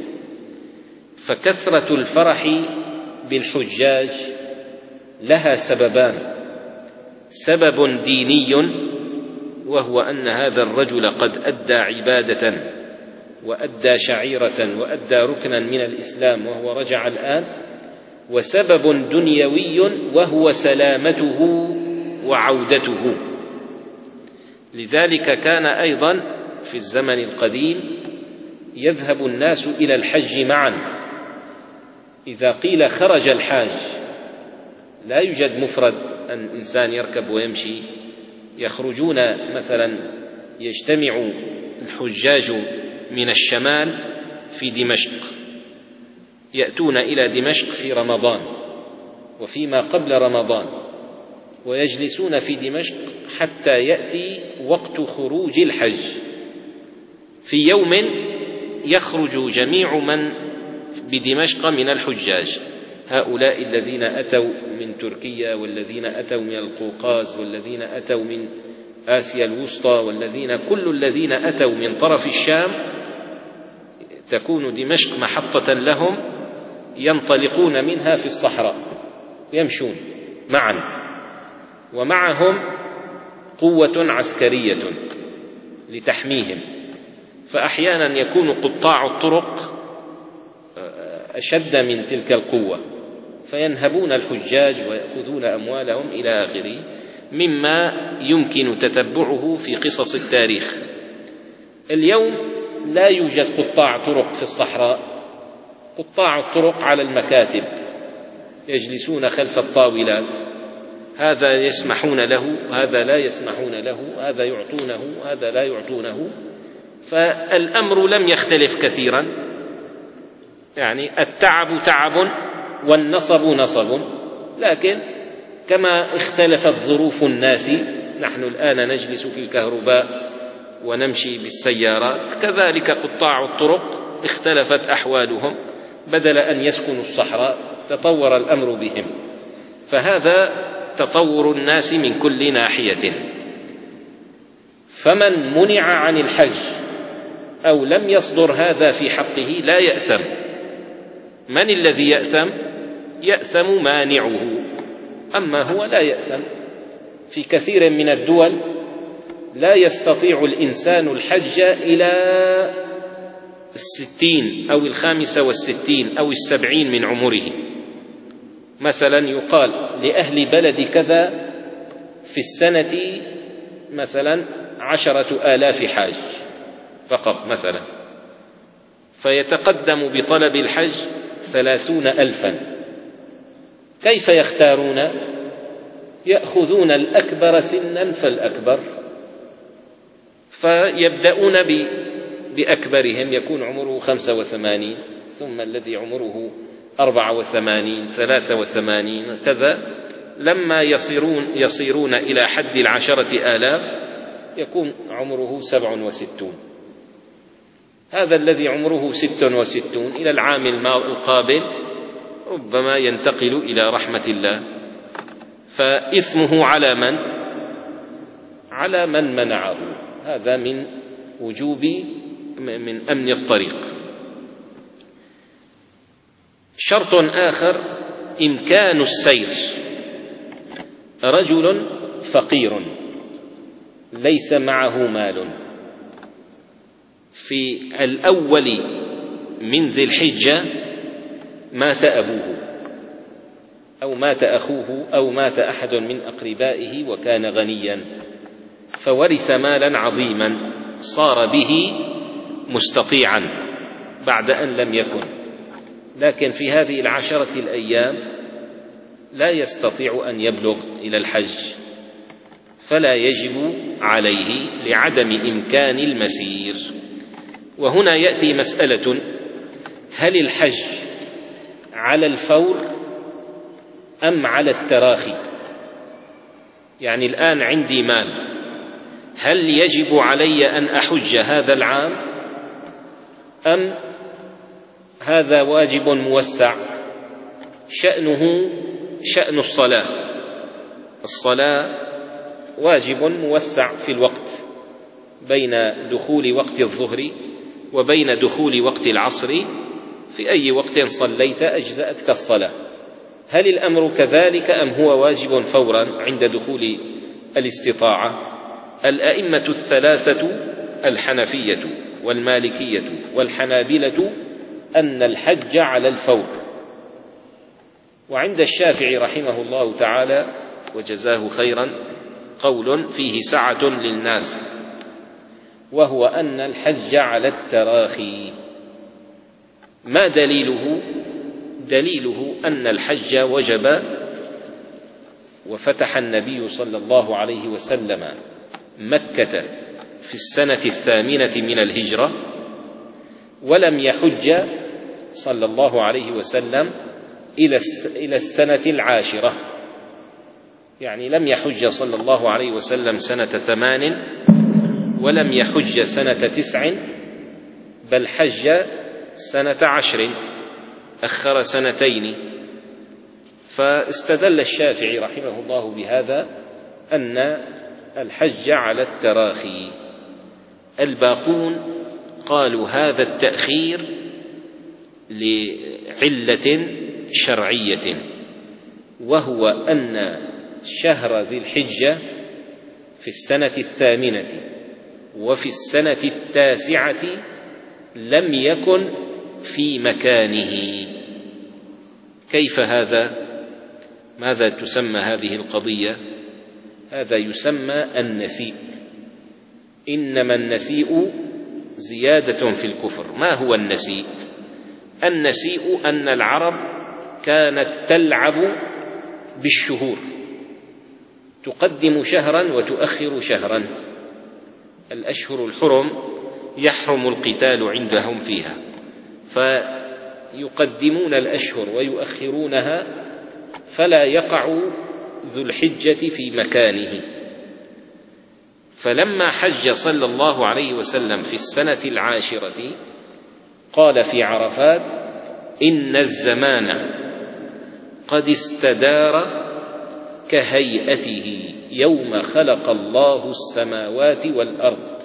فكثرة الفرح بالحجاج لها سببان: سبب ديني، وهو أن هذا الرجل قد أدى عبادة وأدى شعيرة وأدى ركنا من الإسلام وهو رجع الآن، وسبب دنيوي وهو سلامته وعودته. لذلك كان أيضا في الزمن القديم يذهب الناس إلى الحج معا. إذا قيل خرج الحاج لا يوجد مفرد أن إنسان يركب ويمشي، يخرجون مثلا يجتمع الحجاج من الشمال في دمشق، يأتون إلى دمشق في رمضان وفيما قبل رمضان، ويجلسون في دمشق حتى يأتي وقت خروج الحج. في يوم يخرج جميع من بدمشق من الحجاج، هؤلاء الذين أتوا من تركيا والذين أتوا من القوقاز والذين أتوا من آسيا الوسطى والذين كل الذين أتوا من طرف الشام، تكون دمشق محطة لهم، ينطلقون منها في الصحراء يمشون معا، ومعهم قوة عسكرية لتحميهم. فأحيانا يكون قطاع الطرق أشد من تلك القوة، فينهبون الحجاج ويأخذون أموالهم إلى آخره، مما يمكن تتبعه في قصص التاريخ. اليوم لا يوجد قطاع طرق في الصحراء، قطاع الطرق على المكاتب يجلسون خلف الطاولات، هذا يسمحون له هذا لا يسمحون له، هذا يعطونه هذا لا يعطونه. فالأمر لم يختلف كثيرا، يعني التعب تعب والنصب نصب، لكن كما اختلفت ظروف الناس، نحن الآن نجلس في الكهرباء ونمشي بالسيارات، كذلك قطاع الطرق اختلفت أحوالهم، بدل أن يسكنوا الصحراء تطور الأمر بهم. فهذا تطور الناس من كل ناحية. فمن منع عن الحج أو لم يصدر هذا في حقه لا يأثم، من الذي يأثم؟ يأثم مانعه، أما هو لا يأثم. في كثير من الدول لا يستطيع الإنسان الحج إلى الستين أو الخامسة والستين أو السبعين من عمره. مثلا يقال لأهل بلد كذا في السنة مثلا عشرة آلاف حاج فقط مثلا، فيتقدم بطلب الحج ثلاثون ألفا. كيف يختارون؟ يأخذون الأكبر سنا فالأكبر، فيبدأون بأكبرهم يكون عمره خمسة وثمانين، ثم الذي عمره أربعة وثمانين، ثلاثة وثمانين، كذا. لما يصيرون, يصيرون إلى حد العشرة آلاف يكون عمره سبع وستون. هذا الذي عمره ست وستون إلى العام القابل ربما ينتقل إلى رحمة الله، فإثمه على من؟ على من منعه. هذا من وجوب من أمن الطريق. شرط آخر إمكان السير. رجل فقير ليس معه مال، في الأول من ذي الحجة مات أبوه أو مات أخوه أو مات أحد من أقربائه وكان غنيا، فورث مالا عظيما صار به مستطيعا بعد أن لم يكن، لكن في هذه العشرة الأيام لا يستطيع أن يبلغ إلى الحج، فلا يجب عليه لعدم إمكان المسير. وهنا يأتي مسألة: هل الحج على الفور أم على التراخي؟ يعني الآن عندي مال، هل يجب علي أن أحج هذا العام أم هذا واجب موسع؟ شأنه شأن الصلاة. الصلاة واجب موسع في الوقت، بين دخول وقت الظهر وبين دخول وقت العصر، في أي وقت صليت أجزأتك الصلاة. هل الأمر كذلك أم هو واجب فورا عند دخول الاستطاعة؟ الأئمة الثلاثة الحنفية والمالكية والحنابلة أن الحج على الفور. وعند الشافعي رحمه الله تعالى وجزاه خيرا قول فيه سعة للناس، وهو أن الحج على التراخي. ما دليله؟ دليله أن الحج وجب وفتح النبي صلى الله عليه وسلم مكة في السنة الثامنة من الهجرة، ولم يحج صلى الله عليه وسلم إلى السنة العاشرة، يعني لم يحج صلى الله عليه وسلم سنة ثمان ولم يحج سنة تسع، بل حج سنة عشر، أخر سنتين. فاستدل الشافعي رحمه الله بهذا أن الحج على التراخي. الباقون قالوا هذا التأخير لعلة شرعية، وهو أن شهر ذي الحجة في السنة الثامنة وفي السنة التاسعة لم يكن في مكانه. كيف هذا؟ ماذا تسمى هذه القضية؟ هذا يسمى النسيء. إنما النسيء زيادة في الكفر. ما هو النسيء؟ النسيء أن العرب كانت تلعب بالشهور، تقدم شهرا وتؤخر شهرا. الأشهر الحرم يحرم القتال عندهم فيها، فيقدمون الأشهر ويؤخرونها، فلا يقع ذو الحجة في مكانه. فلما حج صلى الله عليه وسلم في السنة العاشرة قال في عرفات: إن الزمان قد استدار كهيئته يوم خلق الله السماوات والأرض،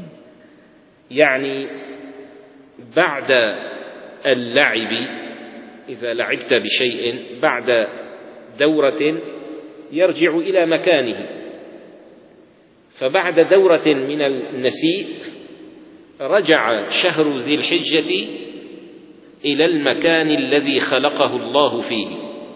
يعني بعد اللعب إذا لعبت بشيء بعد دورة يرجع إلى مكانه، فبعد دورة من النسيء رجع شهر ذي الحجة إلى المكان الذي خلقه الله فيه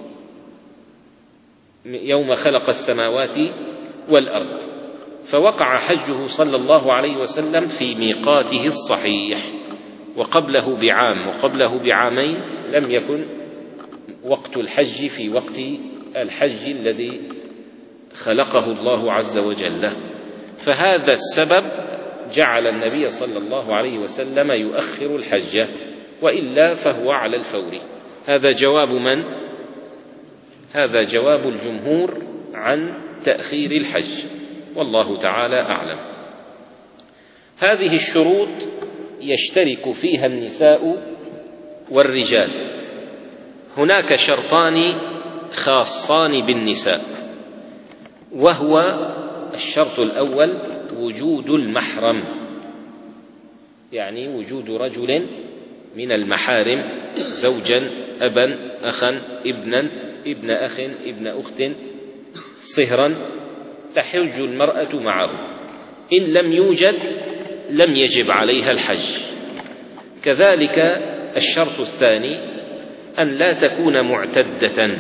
يوم خلق السماوات والأرض، فوقع حجه صلى الله عليه وسلم في ميقاته الصحيح، وقبله بعام وقبله بعامين لم يكن وقت الحج في وقت الحج الذي خلقه الله عز وجل. فهذا السبب جعل النبي صلى الله عليه وسلم يؤخر الحج، وإلا فهو على الفور. هذا جواب من؟ هذا جواب الجمهور عن تأخير الحج، والله تعالى أعلم. هذه الشروط يشترك فيها النساء والرجال. هناك شرطان خاصان بالنساء، وهو الشرط الأول وجود المحرم، يعني وجود رجل من المحارم، زوجا، أبا، أخا، ابنا، ابن أخ، ابن أخت، صهرا، تحج المرأة معه. إن لم يوجد لم يجب عليها الحج. كذلك الشرط الثاني أن لا تكون معتدة،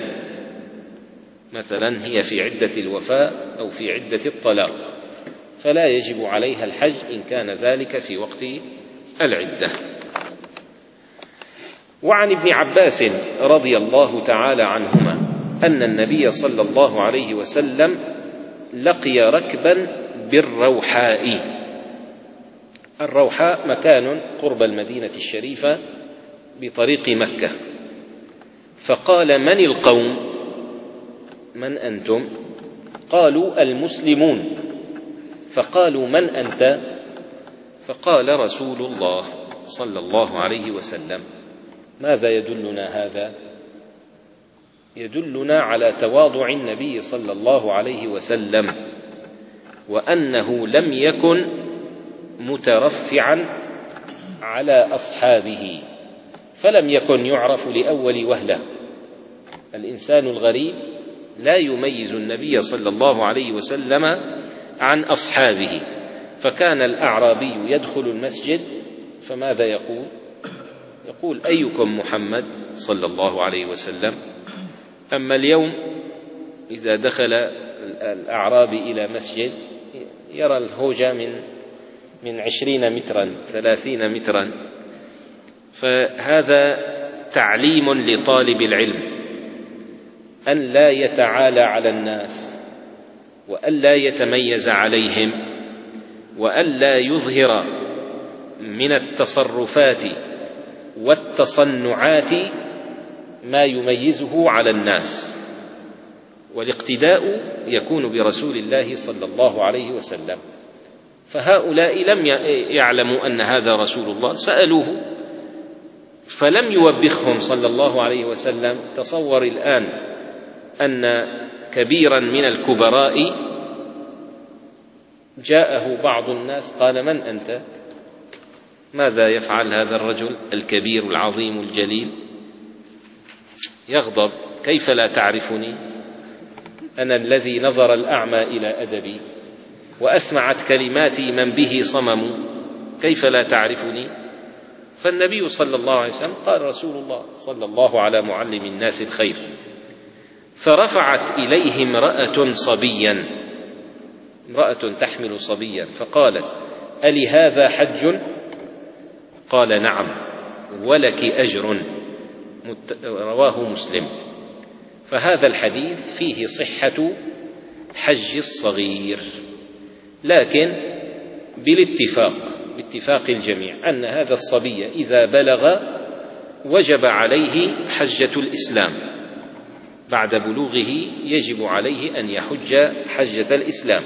مثلا هي في عدة الوفاة أو في عدة الطلاق، فلا يجب عليها الحج إن كان ذلك في وقت العدة. وعن ابن عباس رضي الله تعالى عنهما أن النبي صلى الله عليه وسلم لقي ركبا بالروحاء. الروحاء مكان قرب المدينة الشريفة بطريق مكة، فقال: من القوم؟ من أنتم؟ قالوا: المسلمون. فقالوا: من أنت؟ فقال: رسول الله صلى الله عليه وسلم. ماذا يدلنا هذا؟ يدلنا على تواضع النبي صلى الله عليه وسلم، وأنه لم يكن مترفعا على أصحابه، فلم يكن يعرف لأول وهلة. الإنسان الغريب لا يميز النبي صلى الله عليه وسلم عن أصحابه، فكان الأعرابي يدخل المسجد فماذا يقول؟ يقول: أيكم محمد صلى الله عليه وسلم. أما اليوم إذا دخل الأعرابي إلى مسجد يرى الهوجة من من عشرين مترا ثلاثين مترا. فهذا تعليم لطالب العلم أن لا يتعالى على الناس، وأن لا يتميز عليهم، وأن لا يظهر من التصرفات والتصنعات ما يميزه على الناس. والاقتداء يكون برسول الله صلى الله عليه وسلم. فهؤلاء لم يعلموا أن هذا رسول الله، سألوه فلم يوبخهم صلى الله عليه وسلم. تصور الآن أن كبيرا من الكبراء جاءه بعض الناس قال: من أنت؟ ماذا يفعل هذا الرجل الكبير العظيم الجليل؟ يغضب: كيف لا تعرفني؟ أنا الذي نظر الأعمى إلى أدبي وأسمعت كلماتي من به صمم، كيف لا تعرفني؟ فالنبي صلى الله عليه وسلم قال: رسول الله صلى الله على معلم الناس الخير. فرفعت إليه امرأة صبيا، امرأة تحمل صبيا، فقالت: ألي هذا حج؟ قال: نعم ولك أجر. رواه مسلم. فهذا الحديث فيه صحة حج الصغير، لكن بالاتفاق باتفاق الجميع أن هذا الصبي إذا بلغ وجب عليه حجة الإسلام، بعد بلوغه يجب عليه أن يحج حجة الإسلام.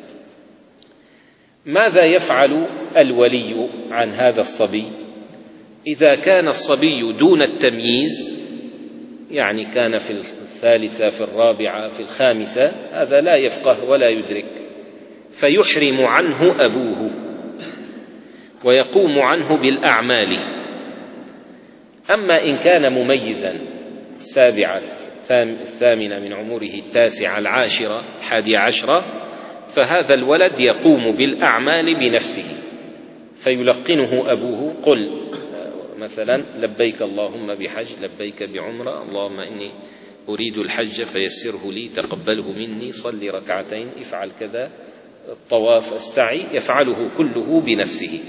ماذا يفعل الولي عن هذا الصبي؟ إذا كان الصبي دون التمييز، يعني كان في الثالثة في الرابعة في الخامسة، هذا لا يفقه ولا يدرك، فيحرم عنه أبوه ويقوم عنه بالأعمال. أما إن كان مميزا السابعة الثامنة من عمره التاسعة العاشرة الحادية عشرة، فهذا الولد يقوم بالأعمال بنفسه، فيلقنه أبوه: قل مثلا لبيك اللهم بحج، لبيك بعمرة، اللهم إني أريد الحج فيسره لي، تقبله مني، صلي ركعتين، افعل كذا، الطواف، السعي، يفعله كله بنفسه.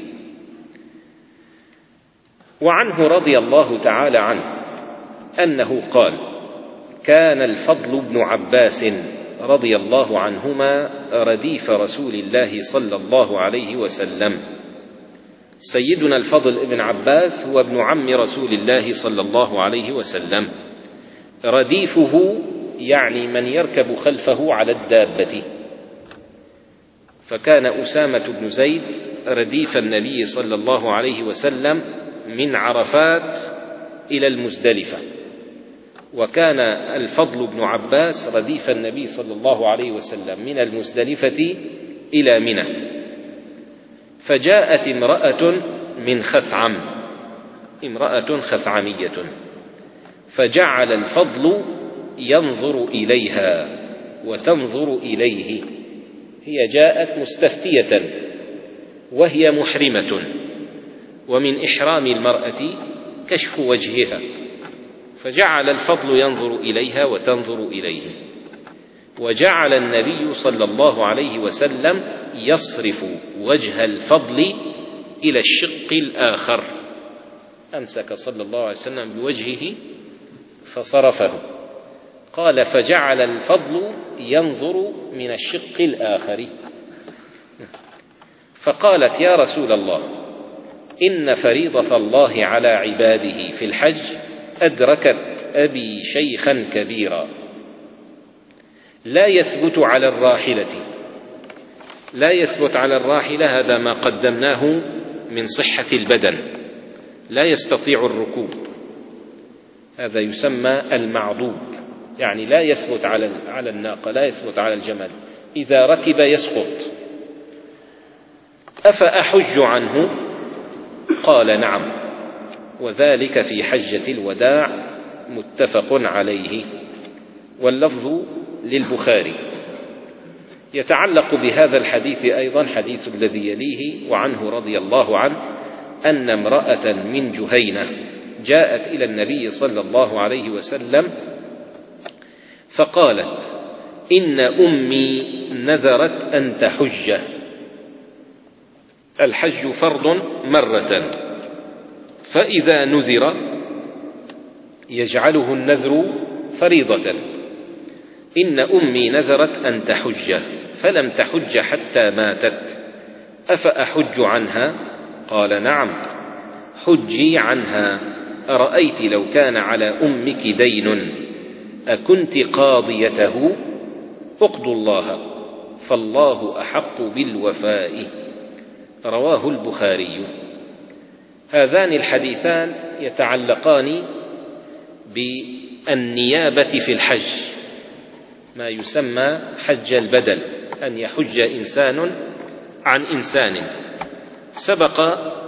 وعنه رضي الله تعالى عنه أنه قال: كان الفضل بن عباس رضي الله عنهما رديف رسول الله صلى الله عليه وسلم. سيدنا الفضل بن عباس هو ابن عم رسول الله صلى الله عليه وسلم. رديفه يعني من يركب خلفه على الدابة، فكان أسامة بن زيد رديف النبي صلى الله عليه وسلم من عرفات إلى المزدلفة، وكان الفضل بن عباس رديف النبي صلى الله عليه وسلم من المزدلفة إلى منى. فجاءت امرأة من خثعم، امرأة خثعمية، فجعل الفضل ينظر إليها وتنظر إليه. هي جاءت مستفتية وهي محرمة، ومن إحرام المرأة كشف وجهها، فجعل الفضل ينظر إليها وتنظر إليه. وجعل النبي صلى الله عليه وسلم يصرف وجه الفضل إلى الشق الآخر، أمسك صلى الله عليه وسلم بوجهه فصرفه. قال: فجعل الفضل ينظر من الشق الآخر. فقالت: يا رسول الله، إن فريضة الله على عباده في الحج أدركت أبي شيخا كبيرا لا يثبت على الراحلة. لا يثبت على الراحلة هذا ما قدمناه من صحة البدن، لا يستطيع الركوب، هذا يسمى المعضوب، يعني لا يثبت على على الناقة، لا يثبت على الجمل، إذا ركب يسقط. أفأحج عنه؟ قال: نعم، وذلك في حجة الوداع، متفق عليه، واللفظ للبخاري. يتعلق بهذا الحديث أيضا حديث الذي يليه، وعنه رضي الله عنه أن امرأة من جهينة جاءت إلى النبي صلى الله عليه وسلم فقالت: إن أمي نذرت أن تحج. الحج فرض مرة، فإذا نذر يجعله النذر فريضة. إن أمي نذرت أن تحج فلم تحج حتى ماتت، أفأحج عنها؟ قال: نعم، حجي عنها. أرأيت لو كان على أمك دين أكنت قاضيته؟ اقضوا الله، فالله أحق بالوفاء. رواه البخاري. هذان الحديثان يتعلقان بالنيابة في الحج، ما يسمى حج البدل، أن يحج إنسان عن إنسان. سبق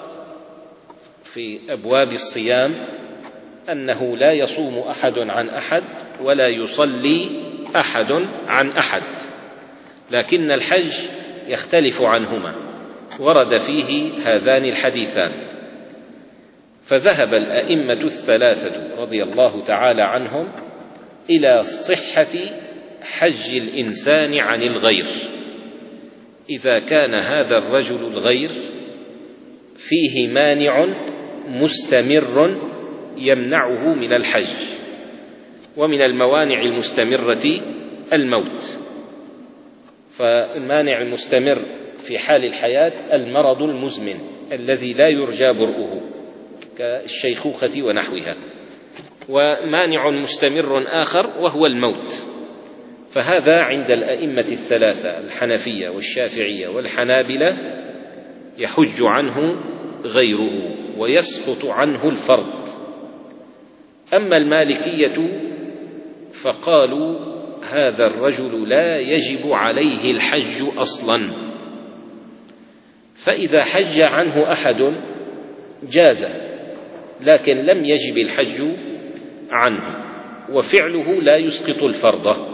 في أبواب الصيام أنه لا يصوم أحد عن أحد ولا يصلي أحد عن أحد، لكن الحج يختلف عنهما، ورد فيه هذان الحديثان. فذهب الأئمة الثلاثة رضي الله تعالى عنهم إلى صحة حج الإنسان عن الغير، إذا كان هذا الرجل الغير فيه مانع مستمر يمنعه من الحج، ومن الموانع المستمرة الموت. فالمانع المستمر في حال الحياة المرض المزمن الذي لا يرجى برؤه كالشيخوخة ونحوها، ومانع مستمر آخر وهو الموت. فهذا عند الأئمة الثلاثة الحنفية والشافعية والحنابلة يحج عنه غيره ويسقط عنه الفرض. أما المالكية فقالوا هذا الرجل لا يجب عليه الحج أصلا، فإذا حج عنه أحد جاز، لكن لم يجب الحج عنه، وفعله لا يسقط الفرض.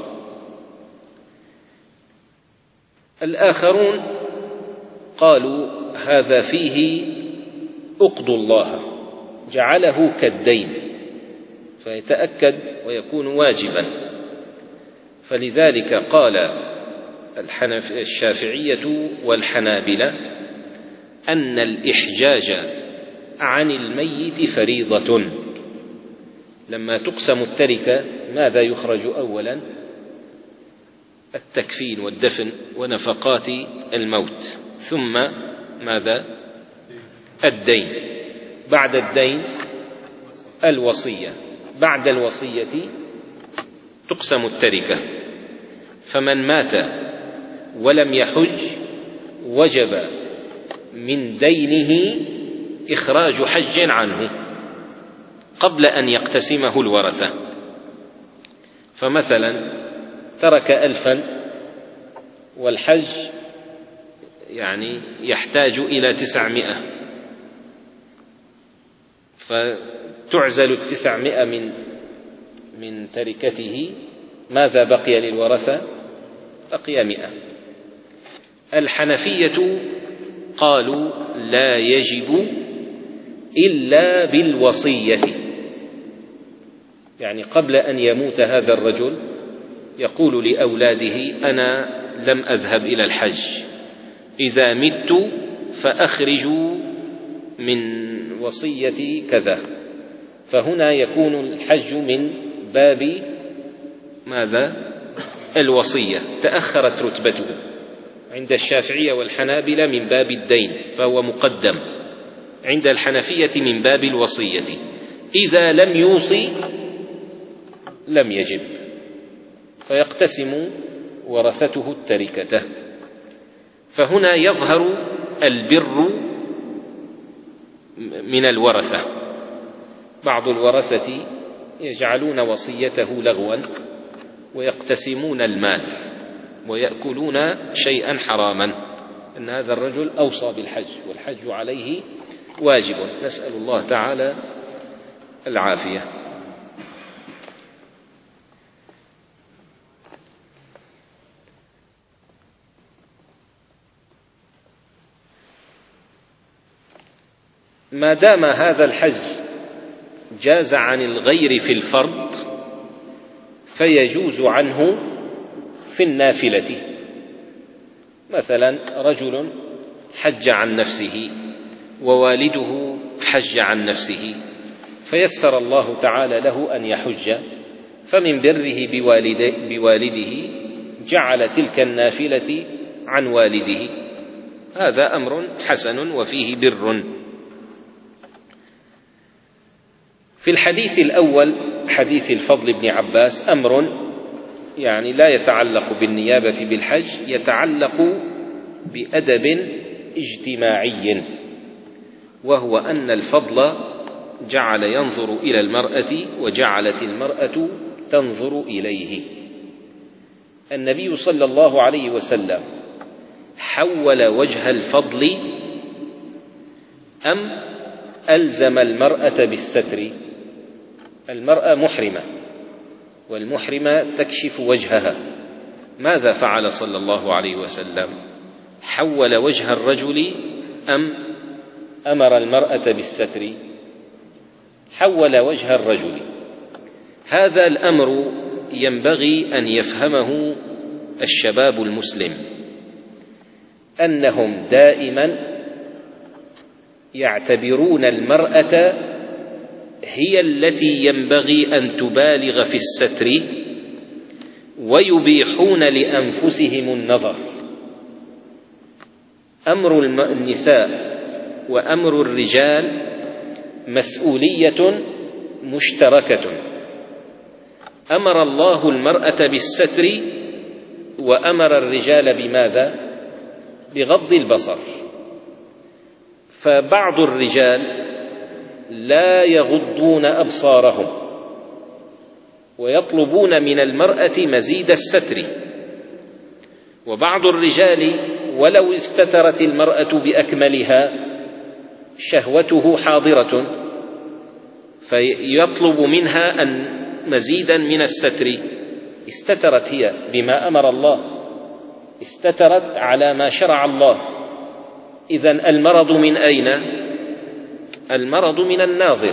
الآخرون قالوا هذا فيه أقضوا الله، جعله كالدين فيتأكد ويكون واجبا. فلذلك قال الشافعية والحنابلة أن الإحجاج عن الميت فريضة. لما تقسم التركة ماذا يخرج أولا؟ التكفين والدفن ونفقات الموت، ثم ماذا؟ الدين، بعد الدين الوصية، بعد الوصية تقسم التركة. فمن مات ولم يحج وجب من دينه إخراج حج عنه قبل أن يقتسمه الورثة. فمثلا ترك ألفا والحج يعني يحتاج إلى تسعمائة، فتعزل التسعمائة من من تركته، ماذا بقي للورثة؟ بقي مئة. الحنفية قالوا لا يجب إلا بالوصية، يعني قبل أن يموت هذا الرجل يقول لأولاده أنا لم أذهب إلى الحج، إذا مت فأخرجوا من وصيتي كذا. فهنا يكون الحج من باب ماذا؟ الوصية، تأخرت رتبته. عند الشافعية والحنابلة من باب الدين فهو مقدم، عند الحنفية من باب الوصية. إذا لم يوصي لم يجب، فيقتسم ورثته التركة. فهنا يظهر البر من الورثة. بعض الورثة يجعلون وصيته لغوا ويقتسمون المال ويأكلون شيئا حراما، أن هذا الرجل أوصى بالحج والحج عليه واجب. نسأل الله تعالى العافية. ما دام هذا الحج جاز عن الغير في الفرض فيجوز عنه في النافلة. مثلا رجل حج عن نفسه ووالده حج عن نفسه، فيسر الله تعالى له أن يحج، فمن بره بوالده جعل تلك النافلة عن والده. هذا أمر حسن وفيه بر. في الحديث الأول حديث الفضل بن عباس أمر يعني لا يتعلق بالنيابة بالحج، يتعلق بأدب اجتماعي، وهو أن الفضل جعل ينظر إلى المرأة وجعلت المرأة تنظر إليه. النبي صلى الله عليه وسلم حول وجه الفضل أم ألزم المرأة بالستر؟ المرأة محرمة، والمحرمة تكشف وجهها. ماذا فعل صلى الله عليه وسلم؟ حول وجه الرجل أم أمر المرأة بالستر؟ حول وجه الرجل. هذا الأمر ينبغي أن يفهمه الشباب المسلم، أنهم دائما يعتبرون المرأة هي التي ينبغي أن تبالغ في الستر، ويبيحون لأنفسهم النظر. أمر النساء وأمر الرجال مسؤولية مشتركة. أمر الله المرأة بالستر وأمر الرجال بماذا؟ بغض البصر. فبعض الرجال لا يغضون أبصارهم ويطلبون من المرأة مزيد الستر، وبعض الرجال ولو استترت المرأة بأكملها شهوته حاضرة، فيطلب منها أن مزيدا من الستر. استترت هي بما أمر الله، استترت على ما شرع الله. إذن المرض من أين؟ المرض من الناظر.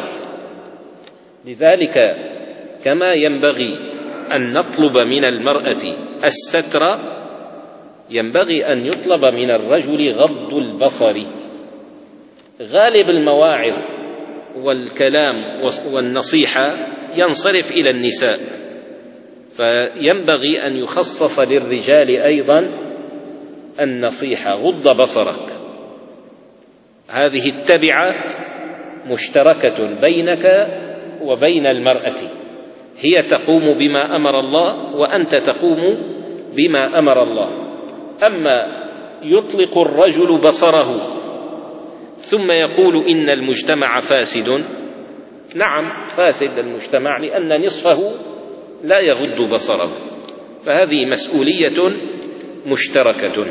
لذلك كما ينبغي أن نطلب من المرأة الستر، ينبغي أن يطلب من الرجل غض البصر. غالب المواعظ والكلام والنصيحة ينصرف إلى النساء، فينبغي أن يخصص للرجال أيضا النصيحة. غض بصرك. هذه التبعة مشتركة بينك وبين المرأة، هي تقوم بما أمر الله وأنت تقوم بما أمر الله. أما يطلق الرجل بصره ثم يقول إن المجتمع فاسد، نعم فاسد المجتمع لأن نصفه لا يغض بصره، فهذه مسؤولية مشتركة.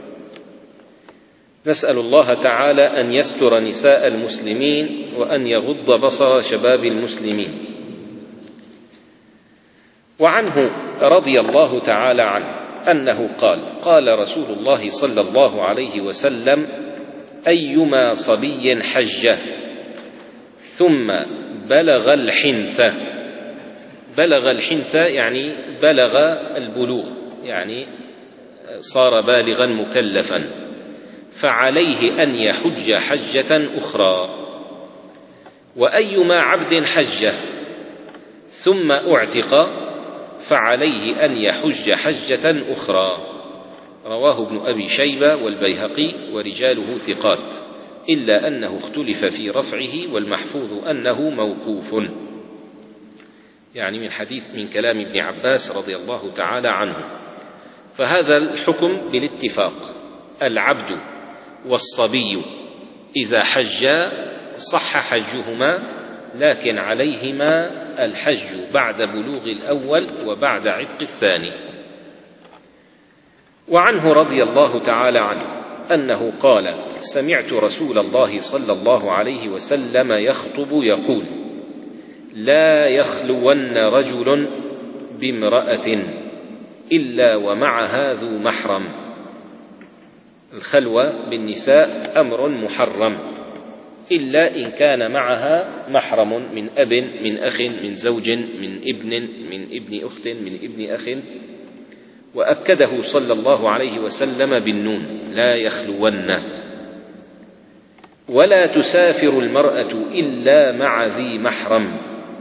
نسأل الله تعالى أن يستر نساء المسلمين وأن يغض بصر شباب المسلمين. وعنه رضي الله تعالى عنه أنه قال: قال رسول الله صلى الله عليه وسلم: أيما صبي حجه ثم بلغ الحنثة. بلغ الحنثة يعني بلغ البلوغ، يعني صار بالغا مكلفا، فعليه أن يحج حجة أخرى. وأيما عبد حجه ثم أعتق فعليه أن يحج حجة أخرى. رواه ابن أبي شيبة والبيهقي ورجاله ثقات، إلا أنه اختلف في رفعه، والمحفوظ أنه موقوف، يعني من حديث من كلام ابن عباس رضي الله تعالى عنه. فهذا الحكم بالاتفاق: العبد والصبي إذا حجا صح حجهما، لكن عليهما الحج بعد بلوغ الأول وبعد عتق الثاني. وعنه رضي الله تعالى عنه أنه قال: سمعت رسول الله صلى الله عليه وسلم يخطب يقول: لا يخلون رجل بامرأة إلا ومعها ذو محرم. الخلوة بالنساء أمر محرم إلا إن كان معها محرم من أب، من أخ، من زوج، من ابن، من ابن أخت، من ابن أخ. وأكده صلى الله عليه وسلم بالنون: لا يخلون. ولا تسافر المرأة إلا مع ذي محرم.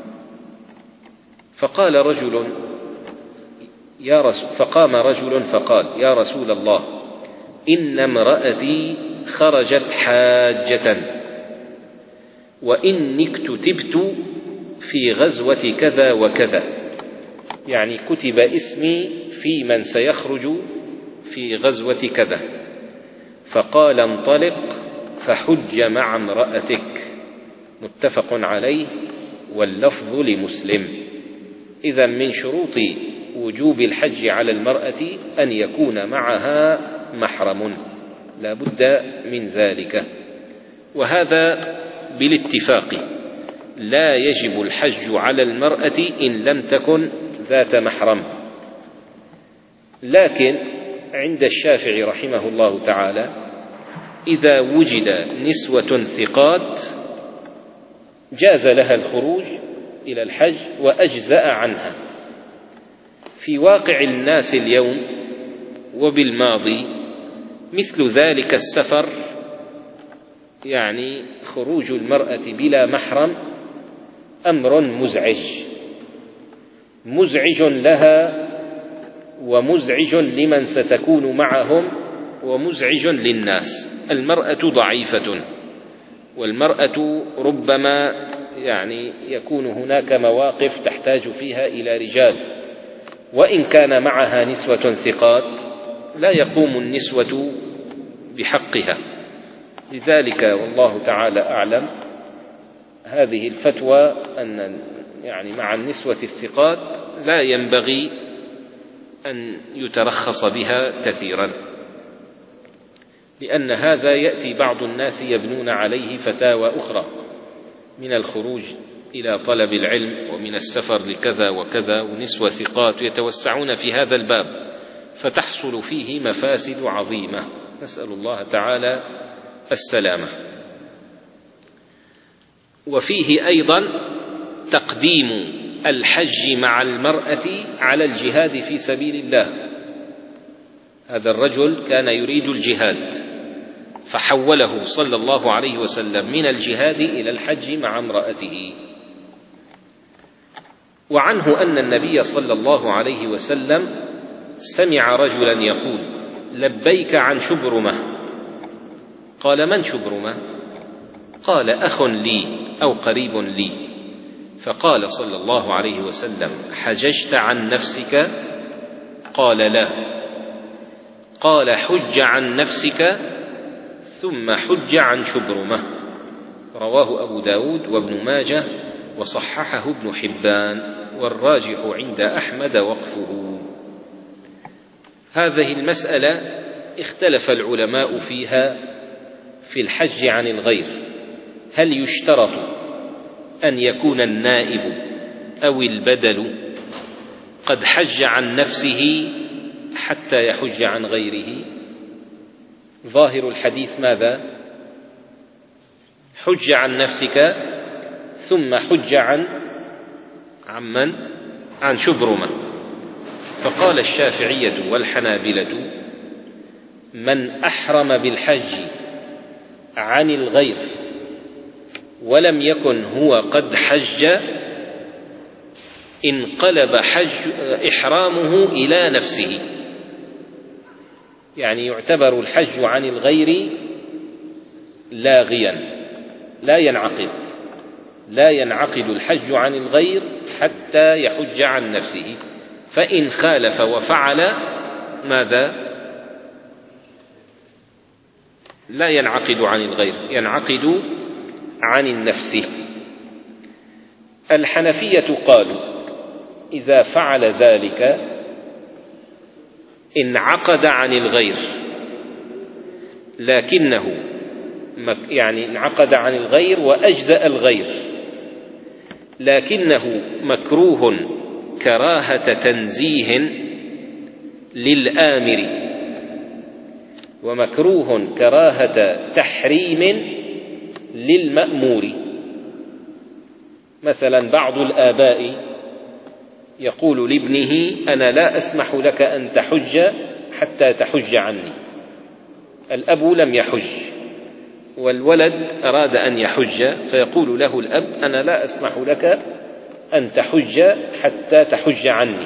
فقال رجل يا رسول فقام رجل فقال: يا رسول الله، إن امرأتي خرجت حاجة، وإني اكتتبت في غزوة كذا وكذا، يعني كتب اسمي في من سيخرج في غزوة كذا. فقال: انطلق فحج مع امرأتك. متفق عليه واللفظ لمسلم. إذن من شروط وجوب الحج على المرأة أن يكون معها محرم، لا بد من ذلك. وهذا بالاتفاق، لا يجب الحج على المرأة إن لم تكن ذات محرم. لكن عند الشافعي رحمه الله تعالى إذا وجد نسوة ثقات جاز لها الخروج إلى الحج وأجزأ عنها. في واقع الناس اليوم وبالماضي مثل ذلك السفر، يعني خروج المرأة بلا محرم أمر مزعج، مزعج لها ومزعج لمن ستكون معهم ومزعج للناس. المرأة ضعيفة، والمرأة ربما يعني يكون هناك مواقف تحتاج فيها إلى رجال، وإن كان معها نسوة ثقات لا يقوم النسوة بحقها. لذلك والله تعالى أعلم هذه الفتوى أن يعني مع النسوة الثقات لا ينبغي أن يترخص بها كثيرا، لأن هذا يأتي بعض الناس يبنون عليه فتاوى أخرى من الخروج إلى طلب العلم ومن السفر لكذا وكذا، ونسوة ثقات يتوسعون في هذا الباب، فتحصل فيه مفاسد عظيمة، نسأل الله تعالى السلامة. وفيه أيضا تقديم الحج مع المرأة على الجهاد في سبيل الله. هذا الرجل كان يريد الجهاد، فحوله صلى الله عليه وسلم من الجهاد إلى الحج مع امرأته. وعنه أن النبي صلى الله عليه وسلم سمع رجلا يقول: لبيك عن شبرمة. قال: من شبرمة؟ قال: أخ لي أو قريب لي. فقال صلى الله عليه وسلم: حججت عن نفسك؟ قال: لا. قال: حج عن نفسك ثم حج عن شبرمة. رواه أبو داود وابن ماجه وصححه ابن حبان، والراجح عند أحمد وقفه. هذه المسألة اختلف العلماء فيها في الحج عن الغير، هل يشترط أن يكون النائب أو البدل قد حج عن نفسه حتى يحج عن غيره؟ ظاهر الحديث ماذا؟ حج عن نفسك ثم حج عن عمن؟ عن شبرمة. فقال الشافعية والحنابلة: من أحرم بالحج عن الغير ولم يكن هو قد حج انقلب حج إحرامه إلى نفسه، يعني يعتبر الحج عن الغير لاغيا، لا ينعقد لا ينعقد الحج عن الغير حتى يحج عن نفسه. فإن خالف وفعل ماذا؟ لا ينعقد عن الغير، ينعقد عن النفس. الحنفية قالوا: إذا فعل ذلك انعقد عن الغير، لكنه يعني انعقد عن الغير وأجزأ الغير، لكنه مكروه كراهة تنزيه للآمر، ومكروه كراهة تحريم للمأمور. مثلا بعض الآباء يقول لابنه: أنا لا أسمح لك أن تحج حتى تحج عني. الأب لم يحج والولد أراد أن يحج، فيقول له الأب: أنا لا أسمح لك أن تحج حتى تحج عني.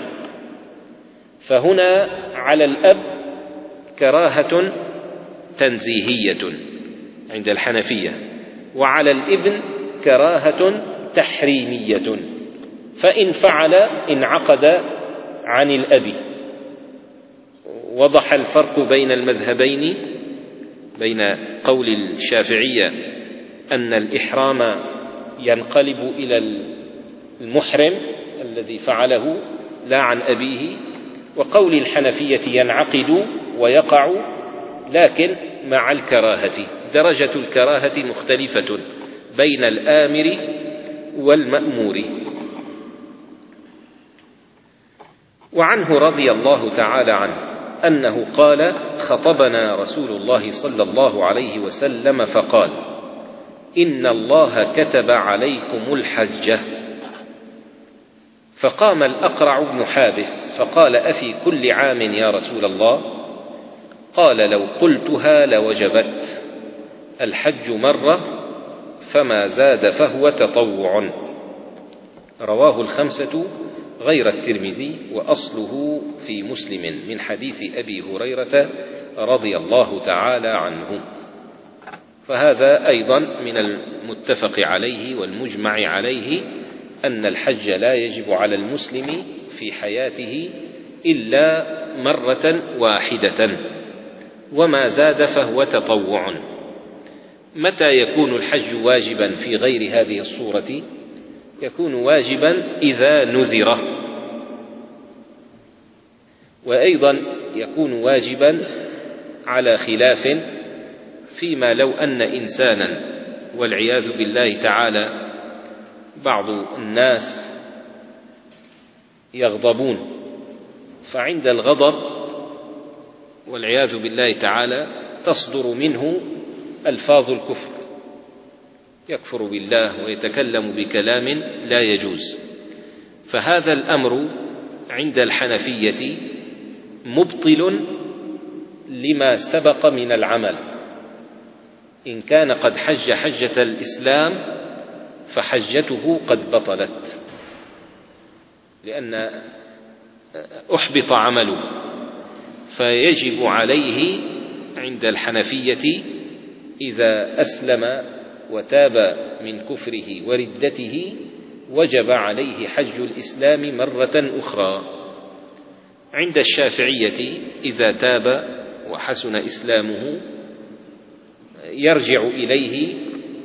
فهنا على الأب كراهة تنزيهية عند الحنفية، وعلى الابن كراهة تحريمية، فإن فعل انعقد عن الأب. وضح الفرق بين المذهبين، بين قول الشافعية أن الإحرام ينقلب إلى المحرم الذي فعله لا عن أبيه، وقول الحنفية ينعقد ويقع لكن مع الكراهة. درجة الكراهة مختلفة بين الآمر والمأمور. وعنه رضي الله تعالى عنه أنه قال: خطبنا رسول الله صلى الله عليه وسلم فقال: إن الله كتب عليكم الحج. فقام الأقرع بن حابس فقال: أفي كل عام يا رسول الله؟ قال: لو قلتها لوجبت. الحج مرة فما زاد فهو تطوع. رواه الخمسة غير الترمذي، وأصله في مسلم من حديث أبي هريرة رضي الله تعالى عنه. فهذا أيضا من المتفق عليه والمجمع عليه، أن الحج لا يجب على المسلم في حياته إلا مرة واحدة، وما زاد فهو تطوع. متى يكون الحج واجبا في غير هذه الصورة؟ يكون واجبا إذا نذر، وأيضا يكون واجبا على خلاف فيما لو أن إنسانا والعياذ بالله تعالى بعض الناس يغضبون، فعند الغضب والعياذ بالله تعالى تصدر منه ألفاظ الكفر، يكفر بالله ويتكلم بكلام لا يجوز. فهذا الأمر عند الحنفية مبطل لما سبق من العمل. إن كان قد حج حجة الإسلام فحجته قد بطلت، لأن أحبط عمله، فيجب عليه عند الحنفية إذا أسلم وتاب من كفره وردته وجب عليه حج الإسلام مرة أخرى. عند الشافعية إذا تاب وحسن إسلامه يرجع إليه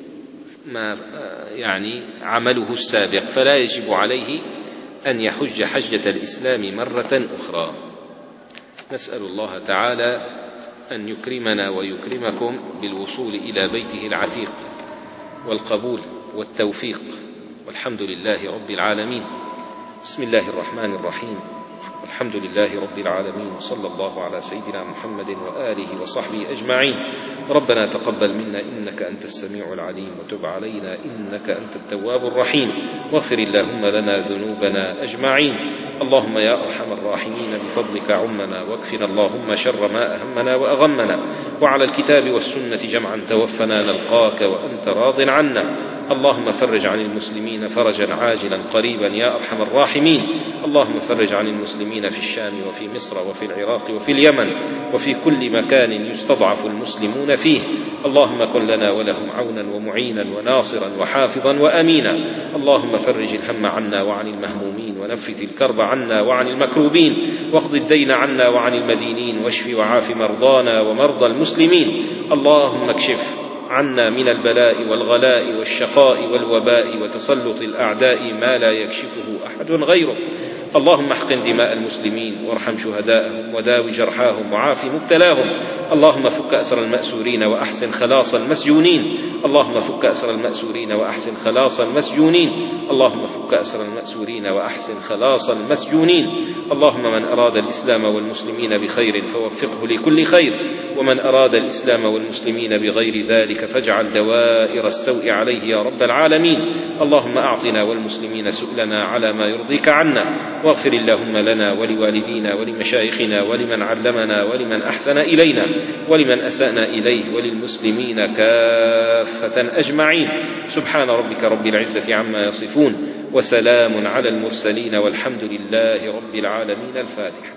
ما يعني عمله السابق، فلا يجب عليه أن يحج حجة الإسلام مرة أخرى. نسأل الله تعالى أن يكرمنا ويكرمكم بالوصول إلى بيته العتيق والقبول والتوفيق، والحمد لله رب العالمين. بسم الله الرحمن الرحيم، الحمد لله رب العالمين، وصلى الله على سيدنا محمد وآله وصحبه أجمعين. ربنا تقبل منا إنك أنت السميع العليم، وتب علينا إنك أنت التواب الرحيم، واغفر اللهم لنا ذنوبنا أجمعين. اللهم يا أرحم الراحمين بفضلك عمنا، واكفنا اللهم شر ما أهمنا وأغمنا، وعلى الكتاب والسنة جمعا توفنا نلقاك وأنت راض عنا. اللهم فرج عن المسلمين فرجا عاجلا قريبا يا أرحم الراحمين. اللهم فرج عن المسلمين في الشام وفي مصر وفي العراق وفي اليمن وفي كل مكان يستضعف المسلمون فيه. اللهم كن لنا ولهم عونا ومعينا وناصرا وحافظا وأمينا. اللهم فرج الهم عنا وعن المهمومين، ونفث الكرب عنا وعن المكروبين، واقض الدين عنا وعن المدينين، واشف وعاف مرضانا ومرضى المسلمين. اللهم اكشف عنا من البلاء والغلاء والشقاء والوباء وتسلط الأعداء ما لا يكشفه أحد غيرك. اللهم احقن دماء المسلمين وارحم شهداءهم وداوي جرحاهم وعاف مبتلاهم. اللهم فك أسر المأسورين وأحسن خلاص المسجونين. اللهم فك أسر المأسورين وأحسن خلاص المسجونين. اللهم فك أسر المأسورين وأحسن خلاص المسجونين. اللهم من أراد الإسلام والمسلمين بخير فوفقه لكل خير، ومن أراد الإسلام والمسلمين بغير ذلك فاجعل دوائر السوء عليه يا رب العالمين. اللهم أعطنا والمسلمين سؤلنا على ما يرضيك عنا، واغفر اللهم لنا ولوالدينا ولمشايخنا ولمن علمنا ولمن أحسن إلينا ولمن أسأنا إليه وللمسلمين كافة أجمعين. سبحان ربك رب العزة عما يصفون، وسلام على المرسلين، والحمد لله رب العالمين. الفاتحة.